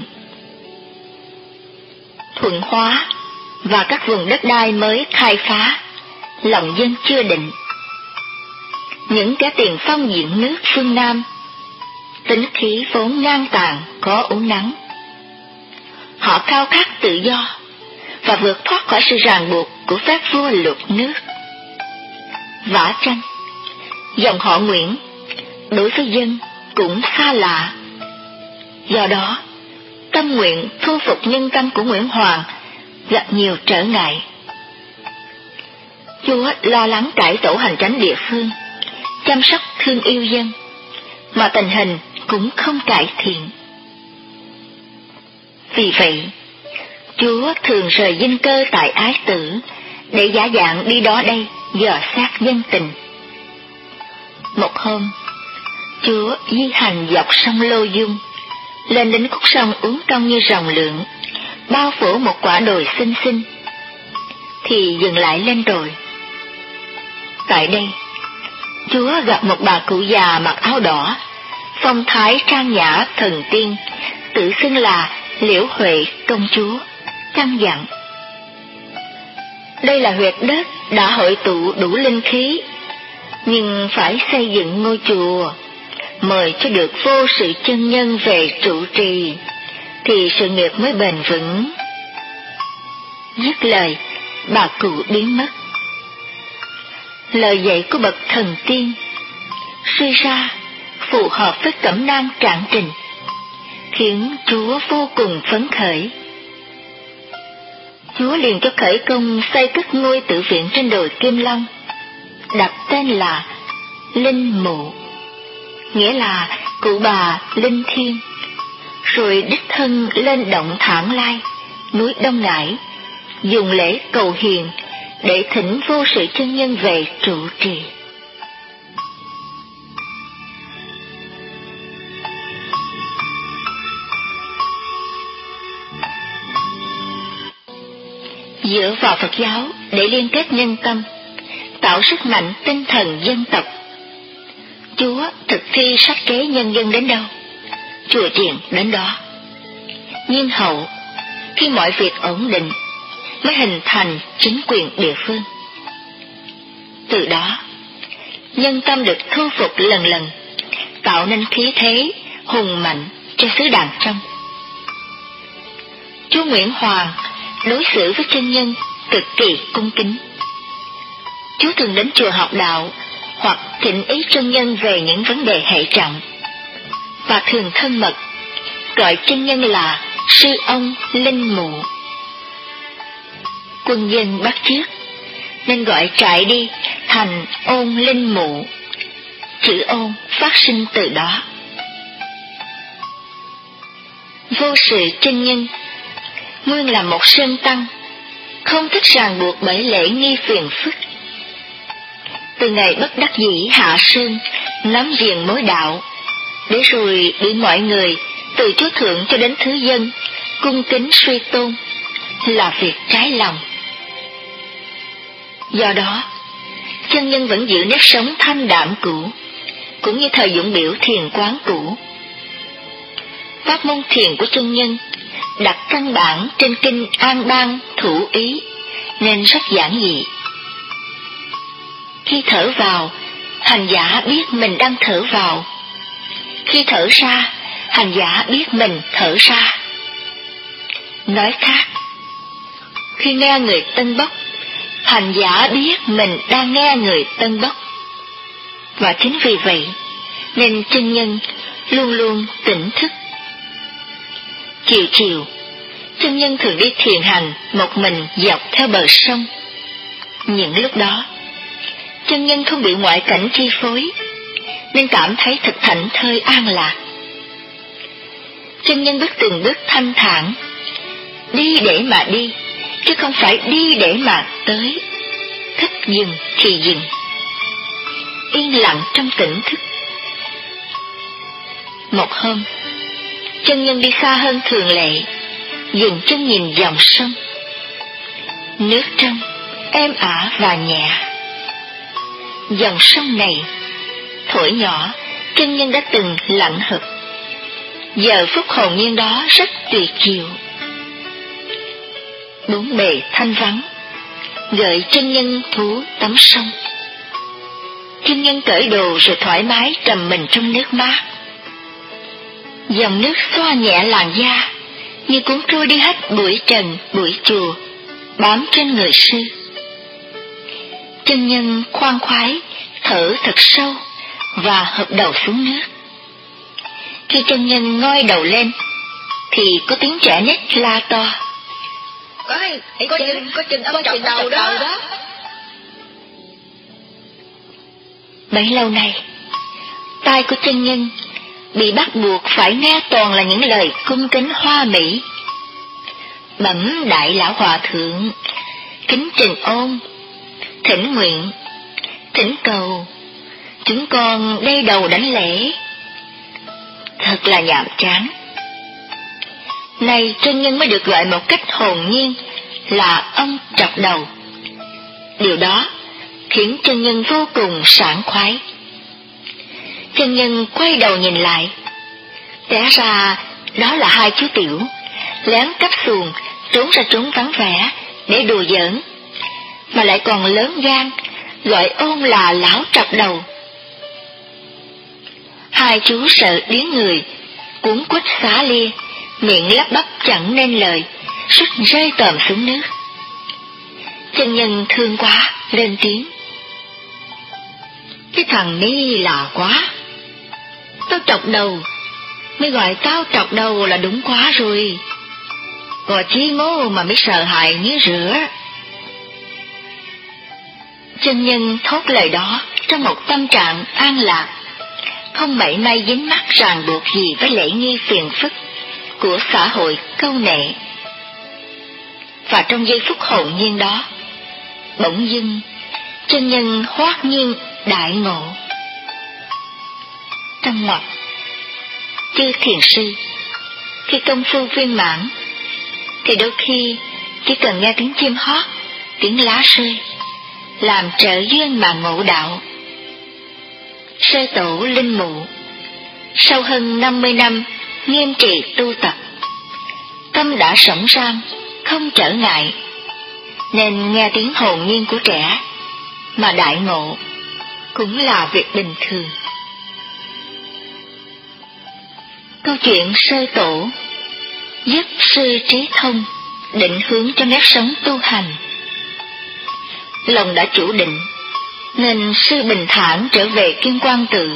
Thuận Hóa và các vùng đất đai mới khai phá, lòng dân chưa định. Những kẻ tiền phong diện nước phương Nam, tính khí vốn ngang tàn có uống nắng. Họ khao khát tự do và vượt thoát khỏi sự ràng buộc của phép vua luật nước. Vả chăng, dòng họ Nguyễn đối với dân cũng xa lạ. Do đó, tâm nguyện thu phục nhân tâm của Nguyễn Hoàng gặp nhiều trở ngại. Chúa lo lắng cải tổ hành chánh địa phương, chăm sóc thương yêu dân, mà tình hình cũng không cải thiện. Vì vậy, Chúa thường rời dinh cơ tại Ái Tử để giả dạng đi đó đây dò xét dân tình. Một hôm, Chúa di hành dọc sông Lô Dung, lên đến khúc sông uốn cong như rồng lượn, bao phủ một quả đồi xinh xinh, thì dừng lại lên đồi. Tại đây, Chúa gặp một bà cụ già mặc áo đỏ, phong thái trang nhã thần tiên, tự xưng là Liễu Huệ công chúa, căn dặn: đây là huyệt đất đã hội tụ đủ linh khí, nhưng phải xây dựng ngôi chùa, mời cho được vô sự chân nhân về trụ trì, thì sự nghiệp mới bền vững. Dứt lời, bà cụ biến mất. Lời dạy của bậc thần tiên suy ra phù hợp với Cẩm Nang Trạng Trình, khiến Chúa vô cùng phấn khởi. Chúa liền cho khởi công xây cất ngôi tự viện trên đồi Kim Long, đặt tên là Linh Mụ, nghĩa là cụ bà linh thiêng, rồi đích thân lên động Thản Lai, núi Đông Ngải, dùng lễ cầu hiền để thỉnh vô sự chân nhân về trụ trì. Dựa vào Phật giáo để liên kết nhân tâm, tạo sức mạnh tinh thần dân tộc, Chúa thực thi sách kế nhân dân đến đâu, chùa chiền đến đó. Nhiên hậu, khi mọi việc ổn định, mới hình thành chính quyền địa phương. Từ đó, nhân tâm được thu phục lần lần, tạo nên khí thế hùng mạnh cho xứ Đàn Trong. Chúa Nguyễn Hoàng đối xử với chân nhân cực kỳ cung kính. Chúa thường đến chùa học đạo hoặc thỉnh ý chân nhân về những vấn đề hệ trọng, và thường thân mật gọi chân nhân là sư ông Linh Mụ. Quân dân bắt chước nên gọi trại đi thành Ôn Linh Mụ, chữ ôn phát sinh từ đó. Vô sự chân nhân nguyên là một sơn tăng, không thích ràng buộc bởi lễ nghi phiền phức. Từ ngày bất đắc dĩ hạ sơn nắm viền mối đạo, để rồi bị mọi người từ chúa thượng cho đến thứ dân, cung kính suy tôn, là việc trái lòng. Do đó, chân nhân vẫn giữ nếp sống thanh đạm cũ, cũng như thời dụng biểu thiền quán cũ. Pháp môn thiền của chân nhân đặt căn bản trên kinh An Bang Thủ Ý nên rất giản dị. Khi thở vào, hành giả biết mình đang thở vào. Khi thở ra, hành giả biết mình thở ra. Nói khác, khi nghe người tân bốc, hành giả biết mình đang nghe người tân bốc. Và chính vì vậy, nên chân nhân luôn luôn tỉnh thức. Chiều chiều, chân nhân thường đi thiền hành một mình dọc theo bờ sông. Những lúc đó, chân nhân không bị ngoại cảnh chi phối, nên cảm thấy thật thảnh thơi an lạc. Chân nhân bước từng bước thanh thản, đi để mà đi, chứ không phải đi để mà tới. Thích dừng thì dừng, yên lặng trong tỉnh thức. Một hôm, chân nhân đi xa hơn thường lệ, dừng chân nhìn dòng sông. Nước trong, êm ả và nhẹ. Dòng sông này, thổi nhỏ, chân nhân đã từng lạnh hực. Giờ phút hồn nhiên đó rất tuyệt diệu. Bốn bề thanh vắng, gợi chân nhân thú tắm sông. Chân nhân cởi đồ rồi thoải mái trầm mình trong nước mát. Dòng nước xoa nhẹ làn da, như cuốn trôi đi hết bụi trần, bụi chùa, bám trên người sư. Chân nhân khoan khoái, thở thật sâu và hợp đầu xuống nước. Khi chân nhân ngoi đầu lên, thì có tiếng trẻ nít la to. Có có chừng có chừng có chừng đầu đó. đó. Bấy lâu nay, tai của chân nhân bị bắt buộc phải nghe toàn là những lời cung kính hoa mỹ. Bẩm đại lão hòa thượng, kính trình ôn, thỉnh nguyện, thỉnh cầu, chúng con đây đầu đánh lễ. Thật là nhàm chán. Này chân nhân mới được gọi một cách hồn nhiên là ông trọc đầu. Điều đó khiến chân nhân vô cùng sảng khoái. Chân nhân quay đầu nhìn lại, té ra đó là hai chú tiểu, lén cắp xuồng trốn ra trốn vắng vẻ để đùa giỡn, mà lại còn lớn gan gọi ôn là lão trọc đầu. Hai chú sợ điếng người, cuống quýt xá lia, miệng lắp bắp chẳng nên lời, suýt rơi tòm xuống nước. Chân nhân thương quá, lên tiếng. Cái thằng ni là quá. Tao trọc đầu, mới gọi tao trọc đầu là đúng quá rồi. Có chí ngô mà mới sợ hãi như rửa. Chân nhân thốt lời đó trong một tâm trạng an lạc, không mảy may dính mắc ràng buộc gì với lễ nghi phiền phức của xã hội câu nệ. Và trong giây phút hồn nhiên đó, bỗng dưng chân nhân hoát nhiên đại ngộ. Trong ngoặc, chư thiền sư khi công phu viên mãn thì đôi khi chỉ cần nghe tiếng chim hót, tiếng lá rơi, làm trợ duyên mà ngộ đạo. Sơ tổ Linh Mụ sau hơn năm mươi năm nghiêm trì tu tập, tâm đã sẵn sàng, không trở ngại, nên nghe tiếng hồn nhiên của trẻ mà đại ngộ cũng là việc bình thường. Câu chuyện sơ tổ giúp sư trí thông định hướng cho nếp sống tu hành. Lòng đã chủ định, nên sư bình thản trở về Kim Quang Tự.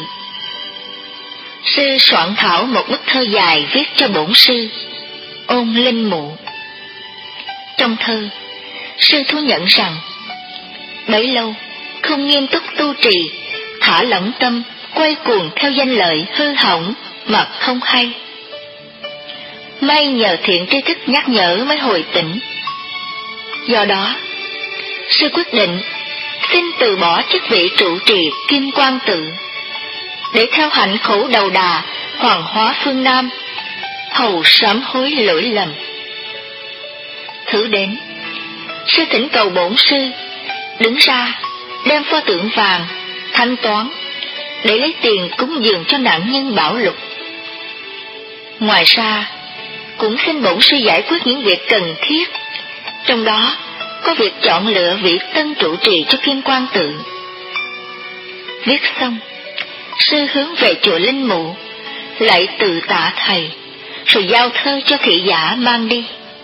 Sư soạn thảo một bức thơ dài viết cho bổn sư, Ôn Linh Mụ. Trong thơ, sư thú nhận rằng, bấy lâu không nghiêm túc tu trì, thả lỏng tâm, quay cuồng theo danh lợi hư hỏng mà không hay. May nhờ thiện tri thức nhắc nhở mới hồi tỉnh. Do đó, sư quyết định xin từ bỏ chức vị trụ trì Kim Quang Tự, để theo hạnh khổ đầu đà hoàng hóa phương Nam, hầu sám hối lỗi lầm. Thử đến, sư thỉnh cầu bổn sư đứng ra đem pho tượng vàng thanh toán để lấy tiền cúng dường cho nạn nhân bão lụt. Ngoài ra, cũng xin bổn sư giải quyết những việc cần thiết, trong đó có việc chọn lựa vị tân trụ trì cho Kim Quan Tự. Viết xong, sư hướng về chùa Linh Mụ, lại từ tạ thầy, rồi giao thơ cho thị giả mang đi.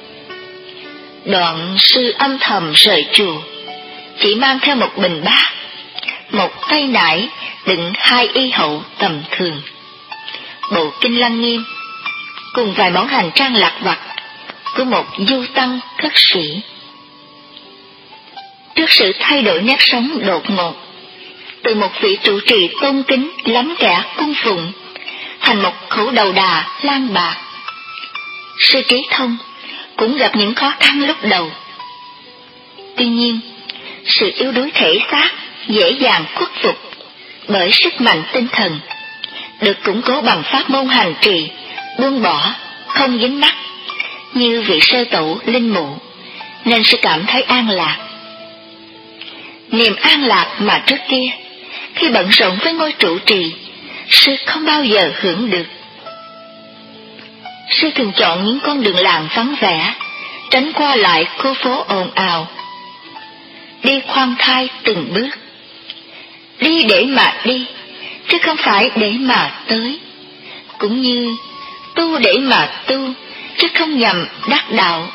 Đoạn sư âm thầm rời chùa, chỉ mang theo một bình bát, một tay nải đựng hai y hậu tầm thường, bộ kinh Lăng Nghiêm, cùng vài món hành trang lặt vặt của một du tăng thất sĩ. Trước sự thay đổi nét sống đột ngột, từ một vị trụ trì tôn kính lắm kẻ cung phụng, thành một khổ đầu đà lang bạc, sư Trí Thông cũng gặp những khó khăn lúc đầu. Tuy nhiên, sự yếu đuối thể xác dễ dàng khuất phục bởi sức mạnh tinh thần, được củng cố bằng pháp môn hành trì buông bỏ, không dính mắc, như vị sơ tổ Linh Mụ, nên sư cảm thấy an lạc. Niềm an lạc mà trước kia, khi bận rộn với ngôi trụ trì, sư không bao giờ hưởng được. Sư thường chọn những con đường làng vắng vẻ, tránh qua lại khu phố ồn ào, đi khoan thai từng bước, đi để mà đi, chứ không phải để mà tới, cũng như tu để mà tu, chứ không nhằm đắc đạo.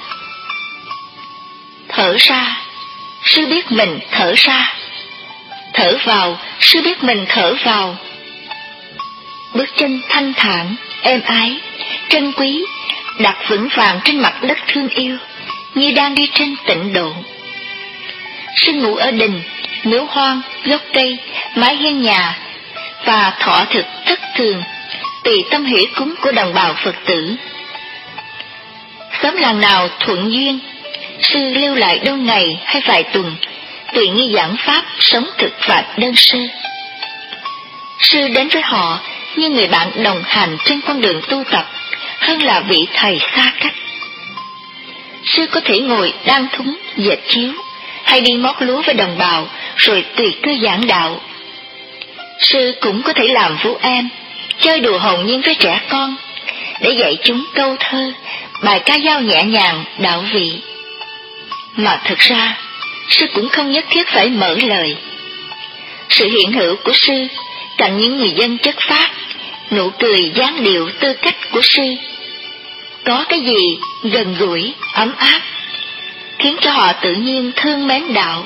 Thở ra, sư biết mình thở ra; thở vào, sư biết mình thở vào. Bước chân thanh thản, êm ái, trân quý, đặt vững vàng trên mặt đất thương yêu, như đang đi trên tịnh độ. Sư ngủ ở đình, miếu hoang, gốc cây, mái hiên nhà, và thọ thực thất thường, tùy tâm hỷ cúng của đồng bào Phật tử. Xóm làng nào thuận duyên, sư lưu lại đôi ngày hay vài tuần, tùy nghi giảng pháp, sống thực và đơn sơ. Sư đến với họ như người bạn đồng hành trên con đường tu tập, hơn là vị thầy xa cách. Sư có thể ngồi đan thúng, dệt chiếu, hay đi mót lúa với đồng bào, rồi tùy cơ giảng đạo. Sư cũng có thể làm vũ em, chơi đùa hồn nhiên với trẻ con, để dạy chúng câu thơ, bài ca dao nhẹ nhàng, đạo vị. Mà thực ra, sư cũng không nhất thiết phải mở lời. Sự hiện hữu của sư cạnh những người dân chất phác, nụ cười dáng điệu tư cách của sư, có cái gì gần gũi, ấm áp, khiến cho họ tự nhiên thương mến đạo.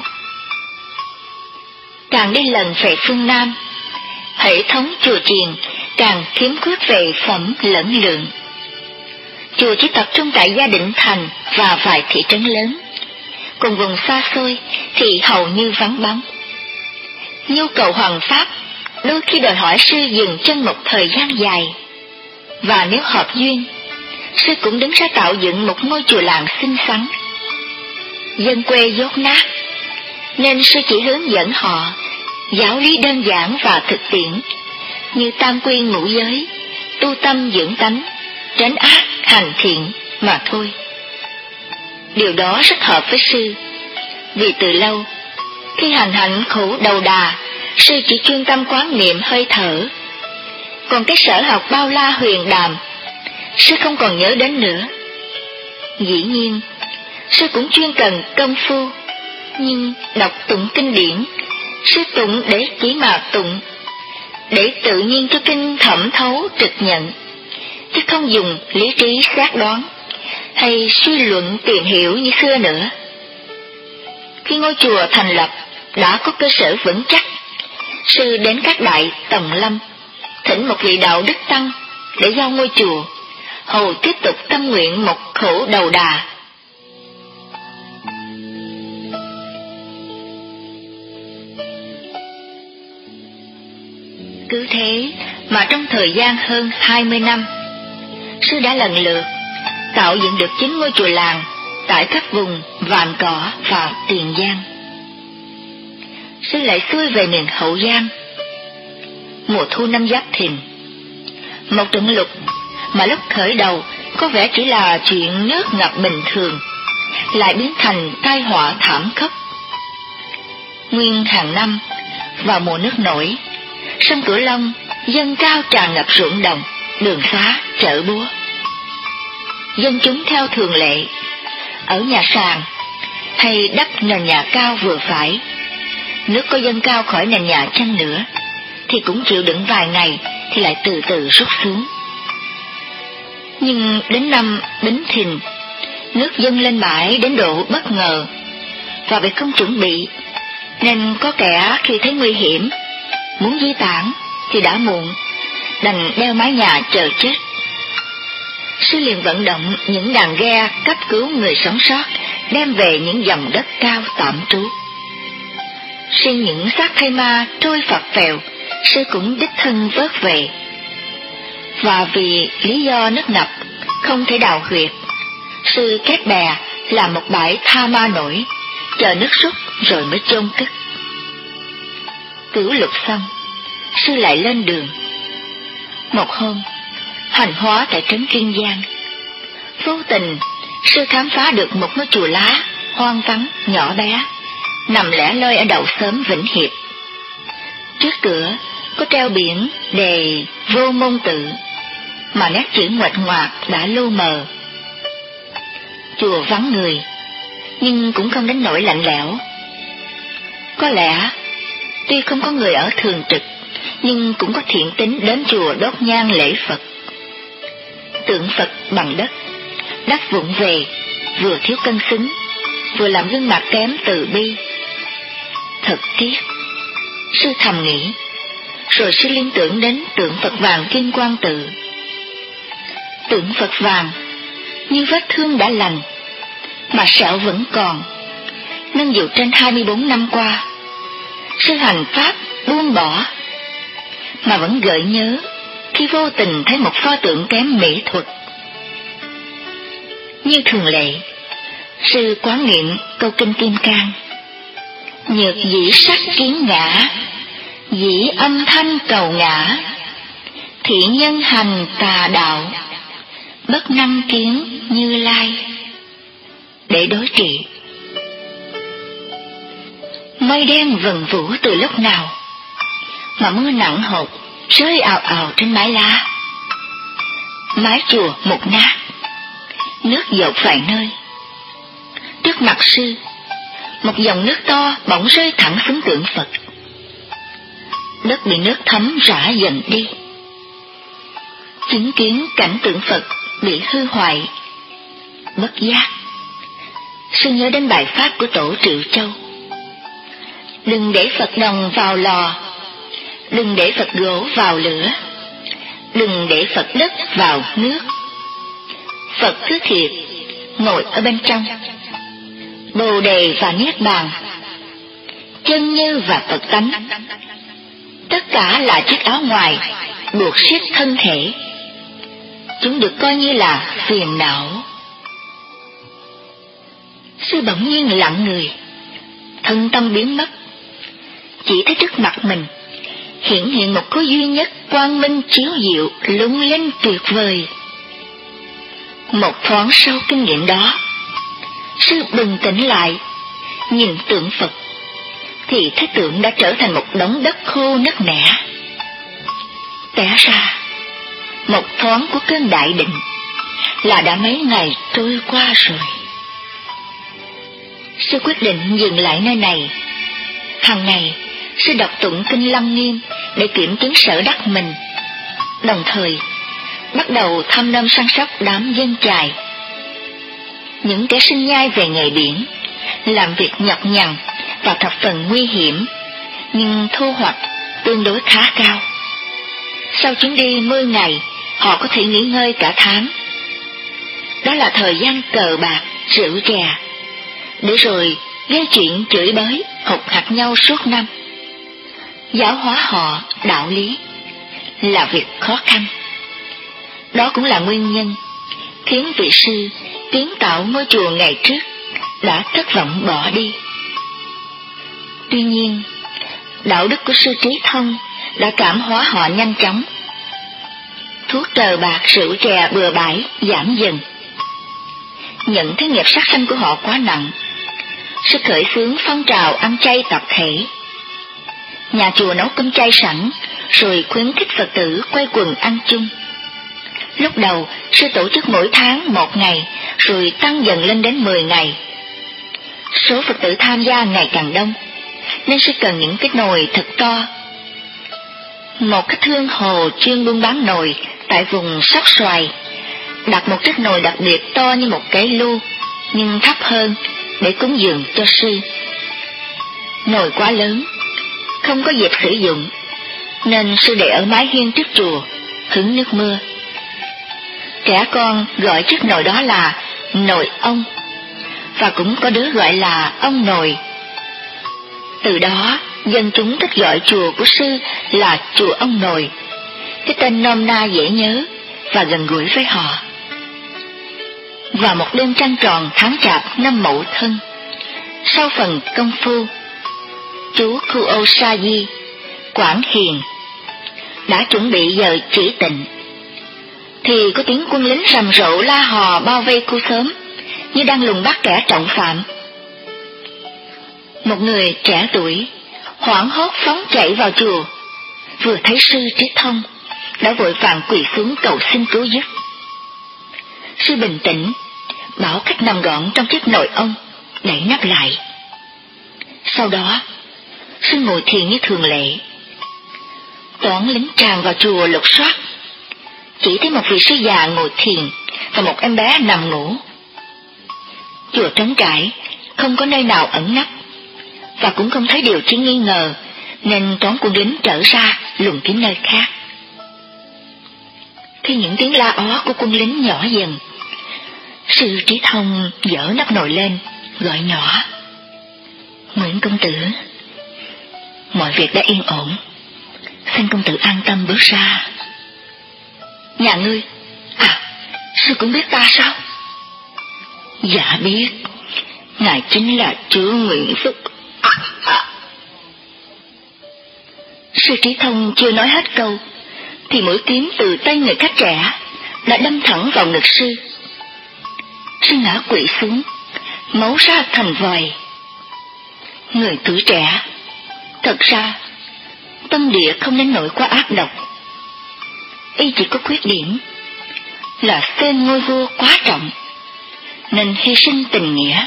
Càng đi lần về phương Nam, hệ thống chùa chiền càng khiếm khuyết về phẩm lẫn lượng. Chùa chỉ tập trung tại Gia Định Thành và vài thị trấn lớn, còn vùng xa xôi thì hầu như vắng bóng. Nhu cầu hoằng pháp đôi khi đòi hỏi sư dừng chân một thời gian dài, và nếu hợp duyên, sư cũng đứng ra tạo dựng một ngôi chùa làng xinh xắn. Dân quê dốt nát, nên sư chỉ hướng dẫn họ giáo lý đơn giản và thực tiễn, như tam quy ngũ giới, tu tâm dưỡng tánh, tránh ác hành thiện mà thôi. Điều đó rất hợp với sư, vì từ lâu, khi hành hạnh khổ đầu đà, sư chỉ chuyên tâm quán niệm hơi thở, còn cái sở học bao la huyền đàm, sư không còn nhớ đến nữa. Dĩ nhiên, sư cũng chuyên cần công phu, nhưng đọc tụng kinh điển, sư tụng để chỉ mà tụng, để tự nhiên cho kinh thẩm thấu trực nhận, chứ không dùng lý trí xác đoán, hay suy luận tìm hiểu như xưa nữa. Khi ngôi chùa thành lập đã có cơ sở vững chắc, sư đến các đại tòng lâm, thỉnh một vị đạo đức tăng để giao ngôi chùa, hầu tiếp tục tâm nguyện một khổ đầu đà. Cứ thế mà trong thời gian hơn hai mươi năm, sư đã lần lượt tạo dựng được chín ngôi chùa làng tại các vùng Vàm Cỏ và Tiền Giang. Sư lại xuôi về miền Hậu Giang. Mùa thu năm Giáp Thìn, một trận lụt mà lúc khởi đầu có vẻ chỉ là chuyện nước ngập bình thường, lại biến thành tai họa thảm khốc. Nguyên hàng năm, vào mùa nước nổi, sông Cửu Long dâng cao tràn ngập ruộng đồng, đường xá, chợ búa. Dân chúng theo thường lệ, ở nhà sàn hay đắp nền nhà cao vừa phải, nước có dâng cao khỏi nền nhà chăng nữa thì cũng chịu đựng vài ngày thì lại từ từ rút xuống. Nhưng đến năm Bính Thìn, nước dâng lên mãi đến độ bất ngờ, và vì không chuẩn bị nên có kẻ khi thấy nguy hiểm muốn di tản thì đã muộn, đành đeo mái nhà chờ chết. Sư liền vận động những đàn ghe cấp cứu người sống sót, đem về những dòng đất cao tạm trú. Riêng những xác thây ma trôi phập phèo, sư cũng đích thân vớt về. Và vì lý do nước ngập không thể đào huyệt, sư kết bè làm một bãi tha ma nổi, chờ nước rút rồi mới chôn cất. Cửu lục xong, sư lại lên đường. Một hôm, hành hóa tại trấn Kiên Giang, vô tình sư khám phá được một ngôi chùa lá hoang vắng nhỏ bé, nằm lẻ loi ở đầu xóm Vĩnh Hiệp. Trước cửa có treo biển đề Vô Môn Tự, mà nét chữ nguệch ngoạc đã lu mờ. Chùa vắng người, nhưng cũng không đến nỗi lạnh lẽo. Có lẽ tuy không có người ở thường trực, nhưng cũng có thiện tín đến chùa đốt nhang lễ Phật. Tượng Phật bằng đất, đắp vụng về, vừa thiếu cân xứng, vừa làm gương mặt kém từ bi. Thật tiếc, sư thầm nghĩ, rồi sư liên tưởng đến tượng Phật vàng Kim Quang Tự. Tượng Phật vàng như vết thương đã lành, mà sẹo vẫn còn, nên dù trên hai mươi bốn năm qua, sư hành pháp buông bỏ, mà vẫn gợi nhớ khi vô tình thấy một pho tượng kém mỹ thuật. Như thường lệ, sư quán niệm câu kinh Kim Cang: nhược dĩ sắc kiến ngã, dĩ âm thanh cầu ngã, thị nhân hành tà đạo, bất năng kiến Như Lai, để đối trị. Mây đen vần vũ từ lúc nào, mà mưa nặng hột rơi ào ào trên mái lá. Mái chùa mục nát, nước dột vài nơi. Trước mặt sư, một dòng nước to bỗng rơi thẳng xuống tượng Phật. Đất bị nước thấm rã dần đi. Chứng kiến cảnh tượng Phật bị hư hoại, bất giác sư nhớ đến bài pháp của tổ Triệu Châu: đừng để Phật đồng vào lò, đừng để Phật gỗ vào lửa, đừng để Phật đất vào nước. Phật thứ thiệt ngồi ở bên trong, Bồ Đề và Niết Bàn, chân như và Phật tánh, tất cả là chiếc áo ngoài buộc siết thân thể. Chúng được coi như là phiền não. Sư bỗng nhiên lặng người, thân tâm biến mất, chỉ thấy trước mặt mình hiện hiện một khối duy nhất quang minh chiếu diệu, lung linh tuyệt vời. Một thoáng sau kinh nghiệm đó, sư bừng tỉnh lại, nhìn tượng Phật thì thấy tượng đã trở thành một đống đất khô nứt nẻ. Té ra một thoáng của cơn đại định là đã mấy ngày trôi qua rồi. Sư quyết định dừng lại nơi này. Hàng ngày sư đọc tụng kinh Lăng Nghiêm để kiểm chứng sở đắc mình, đồng thời bắt đầu thăm nom săn sóc đám dân chài. Những kẻ sinh nhai về nghề biển, làm việc nhọc nhằn và thập phần nguy hiểm, nhưng thu hoạch tương đối khá cao. Sau chuyến đi mười ngày, họ có thể nghỉ ngơi cả tháng. Đó là thời gian cờ bạc, rượu chè, để rồi gây chuyện chửi bới, hụt hạt nhau suốt năm. Giáo hóa họ đạo lý là việc khó khăn. Đó cũng là nguyên nhân khiến vị sư kiến tạo ngôi chùa ngày trước đã thất vọng bỏ đi. Tuy nhiên, đạo đức của sư Trí Thông đã cảm hóa họ nhanh chóng. thuốc cờ bạc rượu chè bừa bãi giảm dần. Nhận thấy nghiệp sát sanh của họ quá nặng, sự khởi xướng phong trào ăn chay tập thể. Nhà chùa nấu cơm chay sẵn, rồi khuyến khích Phật tử quay quần ăn chung. Lúc đầu, sư tổ chức mỗi tháng một ngày, rồi tăng dần lên đến mười ngày. Số Phật tử tham gia ngày càng đông, nên sư cần những cái nồi thật to. Một cái thương hồ chuyên buôn bán nồi tại vùng Sóc Xoài đặt một chiếc nồi đặc biệt to như một cái lu, nhưng thấp hơn, để cúng dường cho sư. Nồi quá lớn, không có dịp sử dụng, nên sư để ở mái hiên trước chùa, hứng nước mưa. Trẻ con gọi chiếc nồi đó là nồi ông, và cũng có đứa gọi là ông nồi. Từ đó, dân chúng thích gọi chùa của sư là chùa ông nồi, cái tên nôm na dễ nhớ và gần gũi với họ. Vào một đêm trăng tròn tháng chạp năm Mậu Thân, sau phần công phu, chú Kuo Sa Di, Quảng Hiền, đã chuẩn bị giờ chỉ tịnh, thì có tiếng quân lính rầm rộ la hò bao vây khu xóm, như đang lùng bắt kẻ trọng phạm. Một người trẻ tuổi hoảng hốt phóng chạy vào chùa, vừa thấy sư Trí Thông đã vội vàng quỳ xuống cầu xin cứu giúp. Sư bình tĩnh bảo khách nằm gọn trong chiếc nồi ông, đậy nắp lại. Sau đó, sư ngồi thiền như thường lệ. Toán lính tràn vào chùa lục soát, chỉ thấy một vị sư già ngồi thiền và một em bé nằm ngủ. Chùa trống trải, không có nơi nào ẩn nấp, và cũng không thấy điều chi nghi ngờ, nên toán quân lính trở ra lùng kiếm nơi khác. Khi những tiếng la ó của quân lính nhỏ dần, sư Trí Thông dỡ nắp nồi lên, gọi nhỏ: Nguyễn công tử, mọi việc đã yên ổn, xin công tử an tâm bước ra. Nhà ngươi? À, sư cũng biết ta sao? Dạ biết, ngài chính là chúa Nguyễn Phúc. À, à. Sư Trí Thông chưa nói hết câu, thì mũi kiếm từ tay người khách trẻ đã đâm thẳng vào ngực sư. Sư ngã quỵ xuống, máu ra thành vòi. Người tuổi trẻ, thật ra tâm địa không nên nổi quá ác độc. Y chỉ có khuyết điểm là xem ngôi vua quá trọng, nên hy sinh tình nghĩa.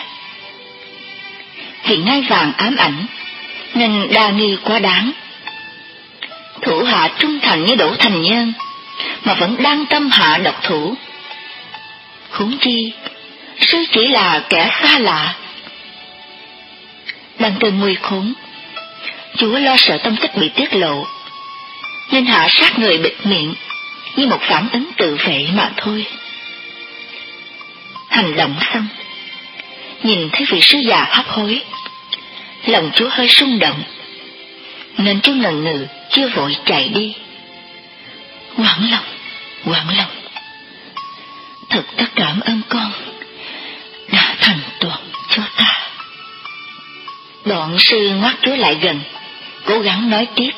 Vì ngai vàng ám ảnh, nên đa nghi quá đáng. Thủ hạ trung thành như Đỗ Thành Nhân, mà vẫn đang tâm hạ độc thủ. Huống chi, sư chỉ là kẻ xa lạ. Đang cơn nguy khốn, Chúa lo sợ tâm tích bị tiết lộ, nên hạ sát người bịt miệng như một phản ứng tự vệ mà thôi. Hành động xong, nhìn thấy vị sư già hấp hối, lòng Chúa hơi rung động, nên Chúa ngần ngừ chưa vội chạy đi. Quảng Long, Quảng Long, thật ta cảm ơn con đã thành toàn cho ta. Đoạn sư ngoắt Chúa lại gần, cố gắng nói tiếp: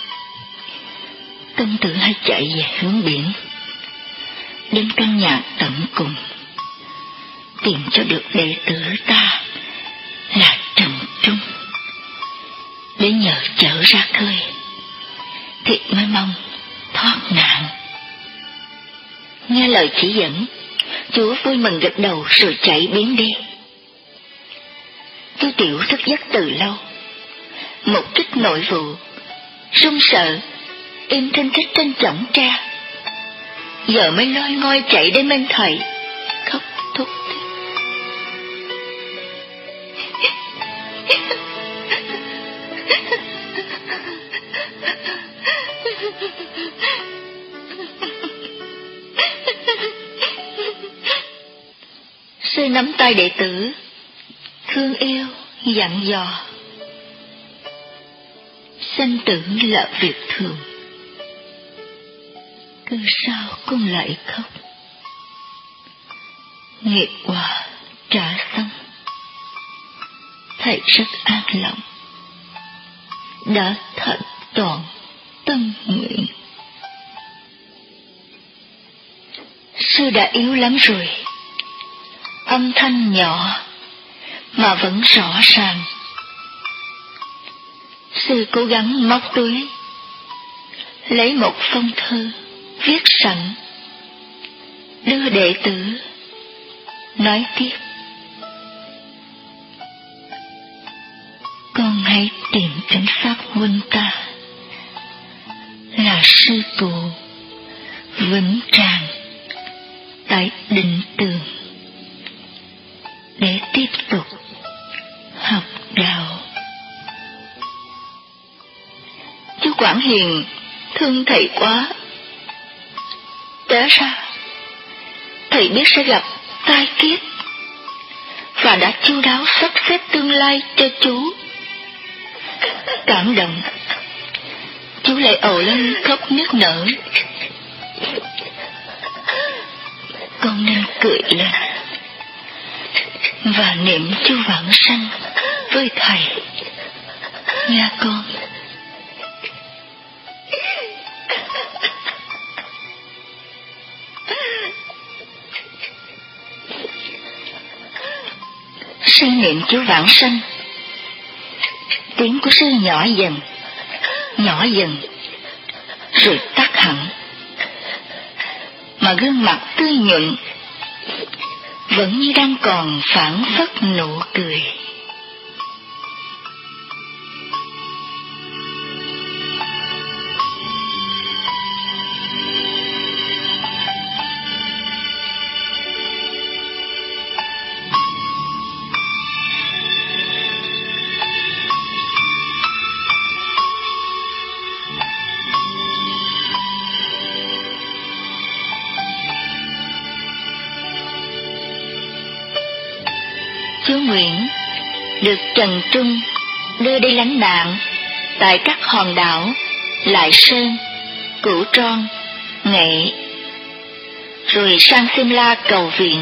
Công tử hãy chạy về hướng biển, đến căn nhà tận cùng, tìm cho được đệ tử ta là Trần Trung, để nhờ trở ra khơi, thì mới mong thoát nạn. Nghe lời chỉ dẫn, Chúa vui mừng gật đầu rồi chạy biến đi. Chú Tiểu thức giấc từ lâu, một kích nội vụ, run sợ, im thinh thích trên chõng tre. Giờ mới loi ngoi chạy đến bên thầy, khóc thúc thích. Sư nắm tay đệ tử, thương yêu, dặn dò: Sanh tử là việc thường, cứ sao con lại khóc? Nghiệp quả trả xong, thầy rất an lòng, đã thật toàn tâm nguyện. sư đã yếu lắm rồi. Âm thanh nhỏ mà vẫn rõ ràng. Sư cố gắng móc túi, lấy một phong thư viết sẵn, đưa đệ tử, nói tiếp: con hãy tìm đến pháp huynh ta là sư phụ vững tràng tại Định Tường để tiếp tục học đạo. Chú Quảng Hiền thương thầy quá. Té ra thầy biết sẽ gặp tai kiếp và đã chu đáo sắp xếp tương lai cho chú. Cảm động, chú lại ồ lên khóc nức nở. Con nên cười lên và niệm chú vãng sanh với thầy nha con. Sư niệm chú vãng sanh, tiếng của sư nhỏ dần, nhỏ dần, rồi tắt hẳn, mà gương mặt tươi nhuận vẫn như đang còn phảng phất nụ cười. Chú Nguyễn được Trần Trung đưa đi lánh nạn tại các hòn đảo Lại Sơn, Cửu Tron, Nghệ, rồi sang Simla cầu viện.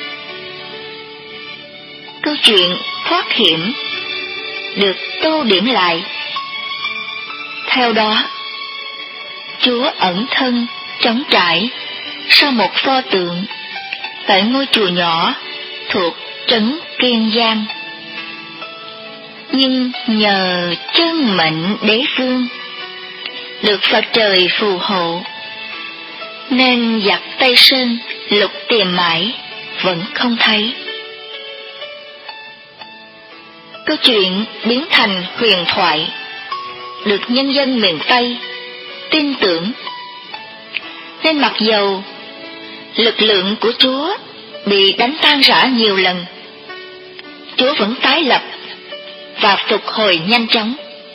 Câu chuyện thoát hiểm được tô điểm lại. Theo đó, Chúa ẩn thân trống trải sau một pho tượng tại ngôi chùa nhỏ thuộc trấn Kiên Giang. Nhưng nhờ chân mệnh đế vương được Phật trời phù hộ, nên giặc Tây Sơn lục tìm mãi vẫn không thấy. Câu chuyện biến thành huyền thoại, được nhân dân miền Tây tin tưởng, nên mặc dầu lực lượng của Chúa bị đánh tan rã nhiều lần, Chúa vẫn tái lập và phục hồi nhanh chóng.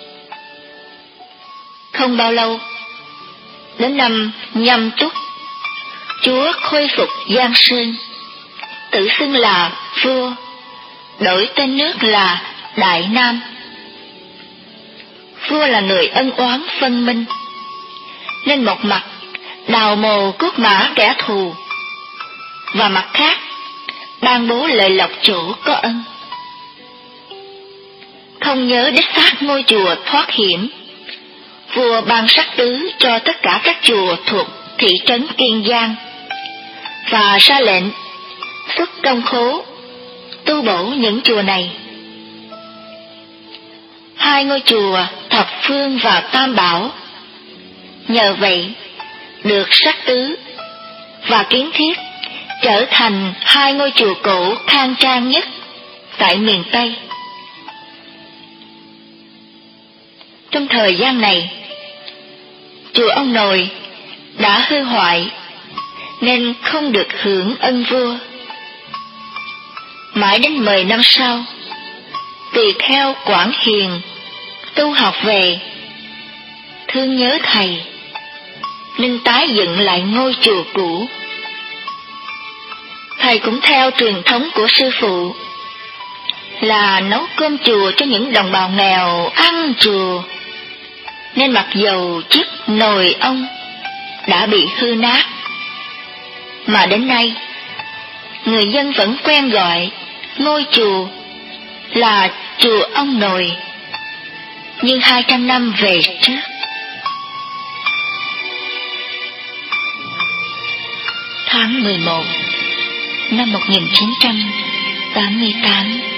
Không bao lâu, đến năm Nhâm Tuất, Chúa khôi phục Giang Sơn, tự xưng là vua, đổi tên nước là Đại Nam. Vua là người ân oán phân minh, nên một mặt đào mồ cốt mã kẻ thù, và mặt khác ban bố lợi lộc chỗ có ân. Không nhớ đích xác ngôi chùa thoát hiểm, vua ban sắc tứ cho tất cả các chùa thuộc thị trấn Kiên Giang, và ra lệnh xuất công khố tu bổ những chùa này. Hai ngôi chùa Thập Phương và Tam Bảo nhờ vậy được sắc tứ và kiến thiết trở thành hai ngôi chùa cổ khang trang nhất tại miền Tây. Trong thời gian này, chùa ông Nội đã hư hoại nên không được hưởng ân vua. Mãi đến mười năm sau, tỳ kheo Quảng Hiền tu học về, thương nhớ thầy nên tái dựng lại ngôi chùa cũ. Thầy cũng theo truyền thống của sư phụ là nấu cơm chùa cho những đồng bào nghèo ăn chùa, nên mặc dầu chiếc nồi ông đã bị hư nát, mà đến nay người dân vẫn quen gọi ngôi chùa là chùa ông Nội như hai trăm năm về trước. tháng mười một năm một nghìn chín trăm tám mươi tám.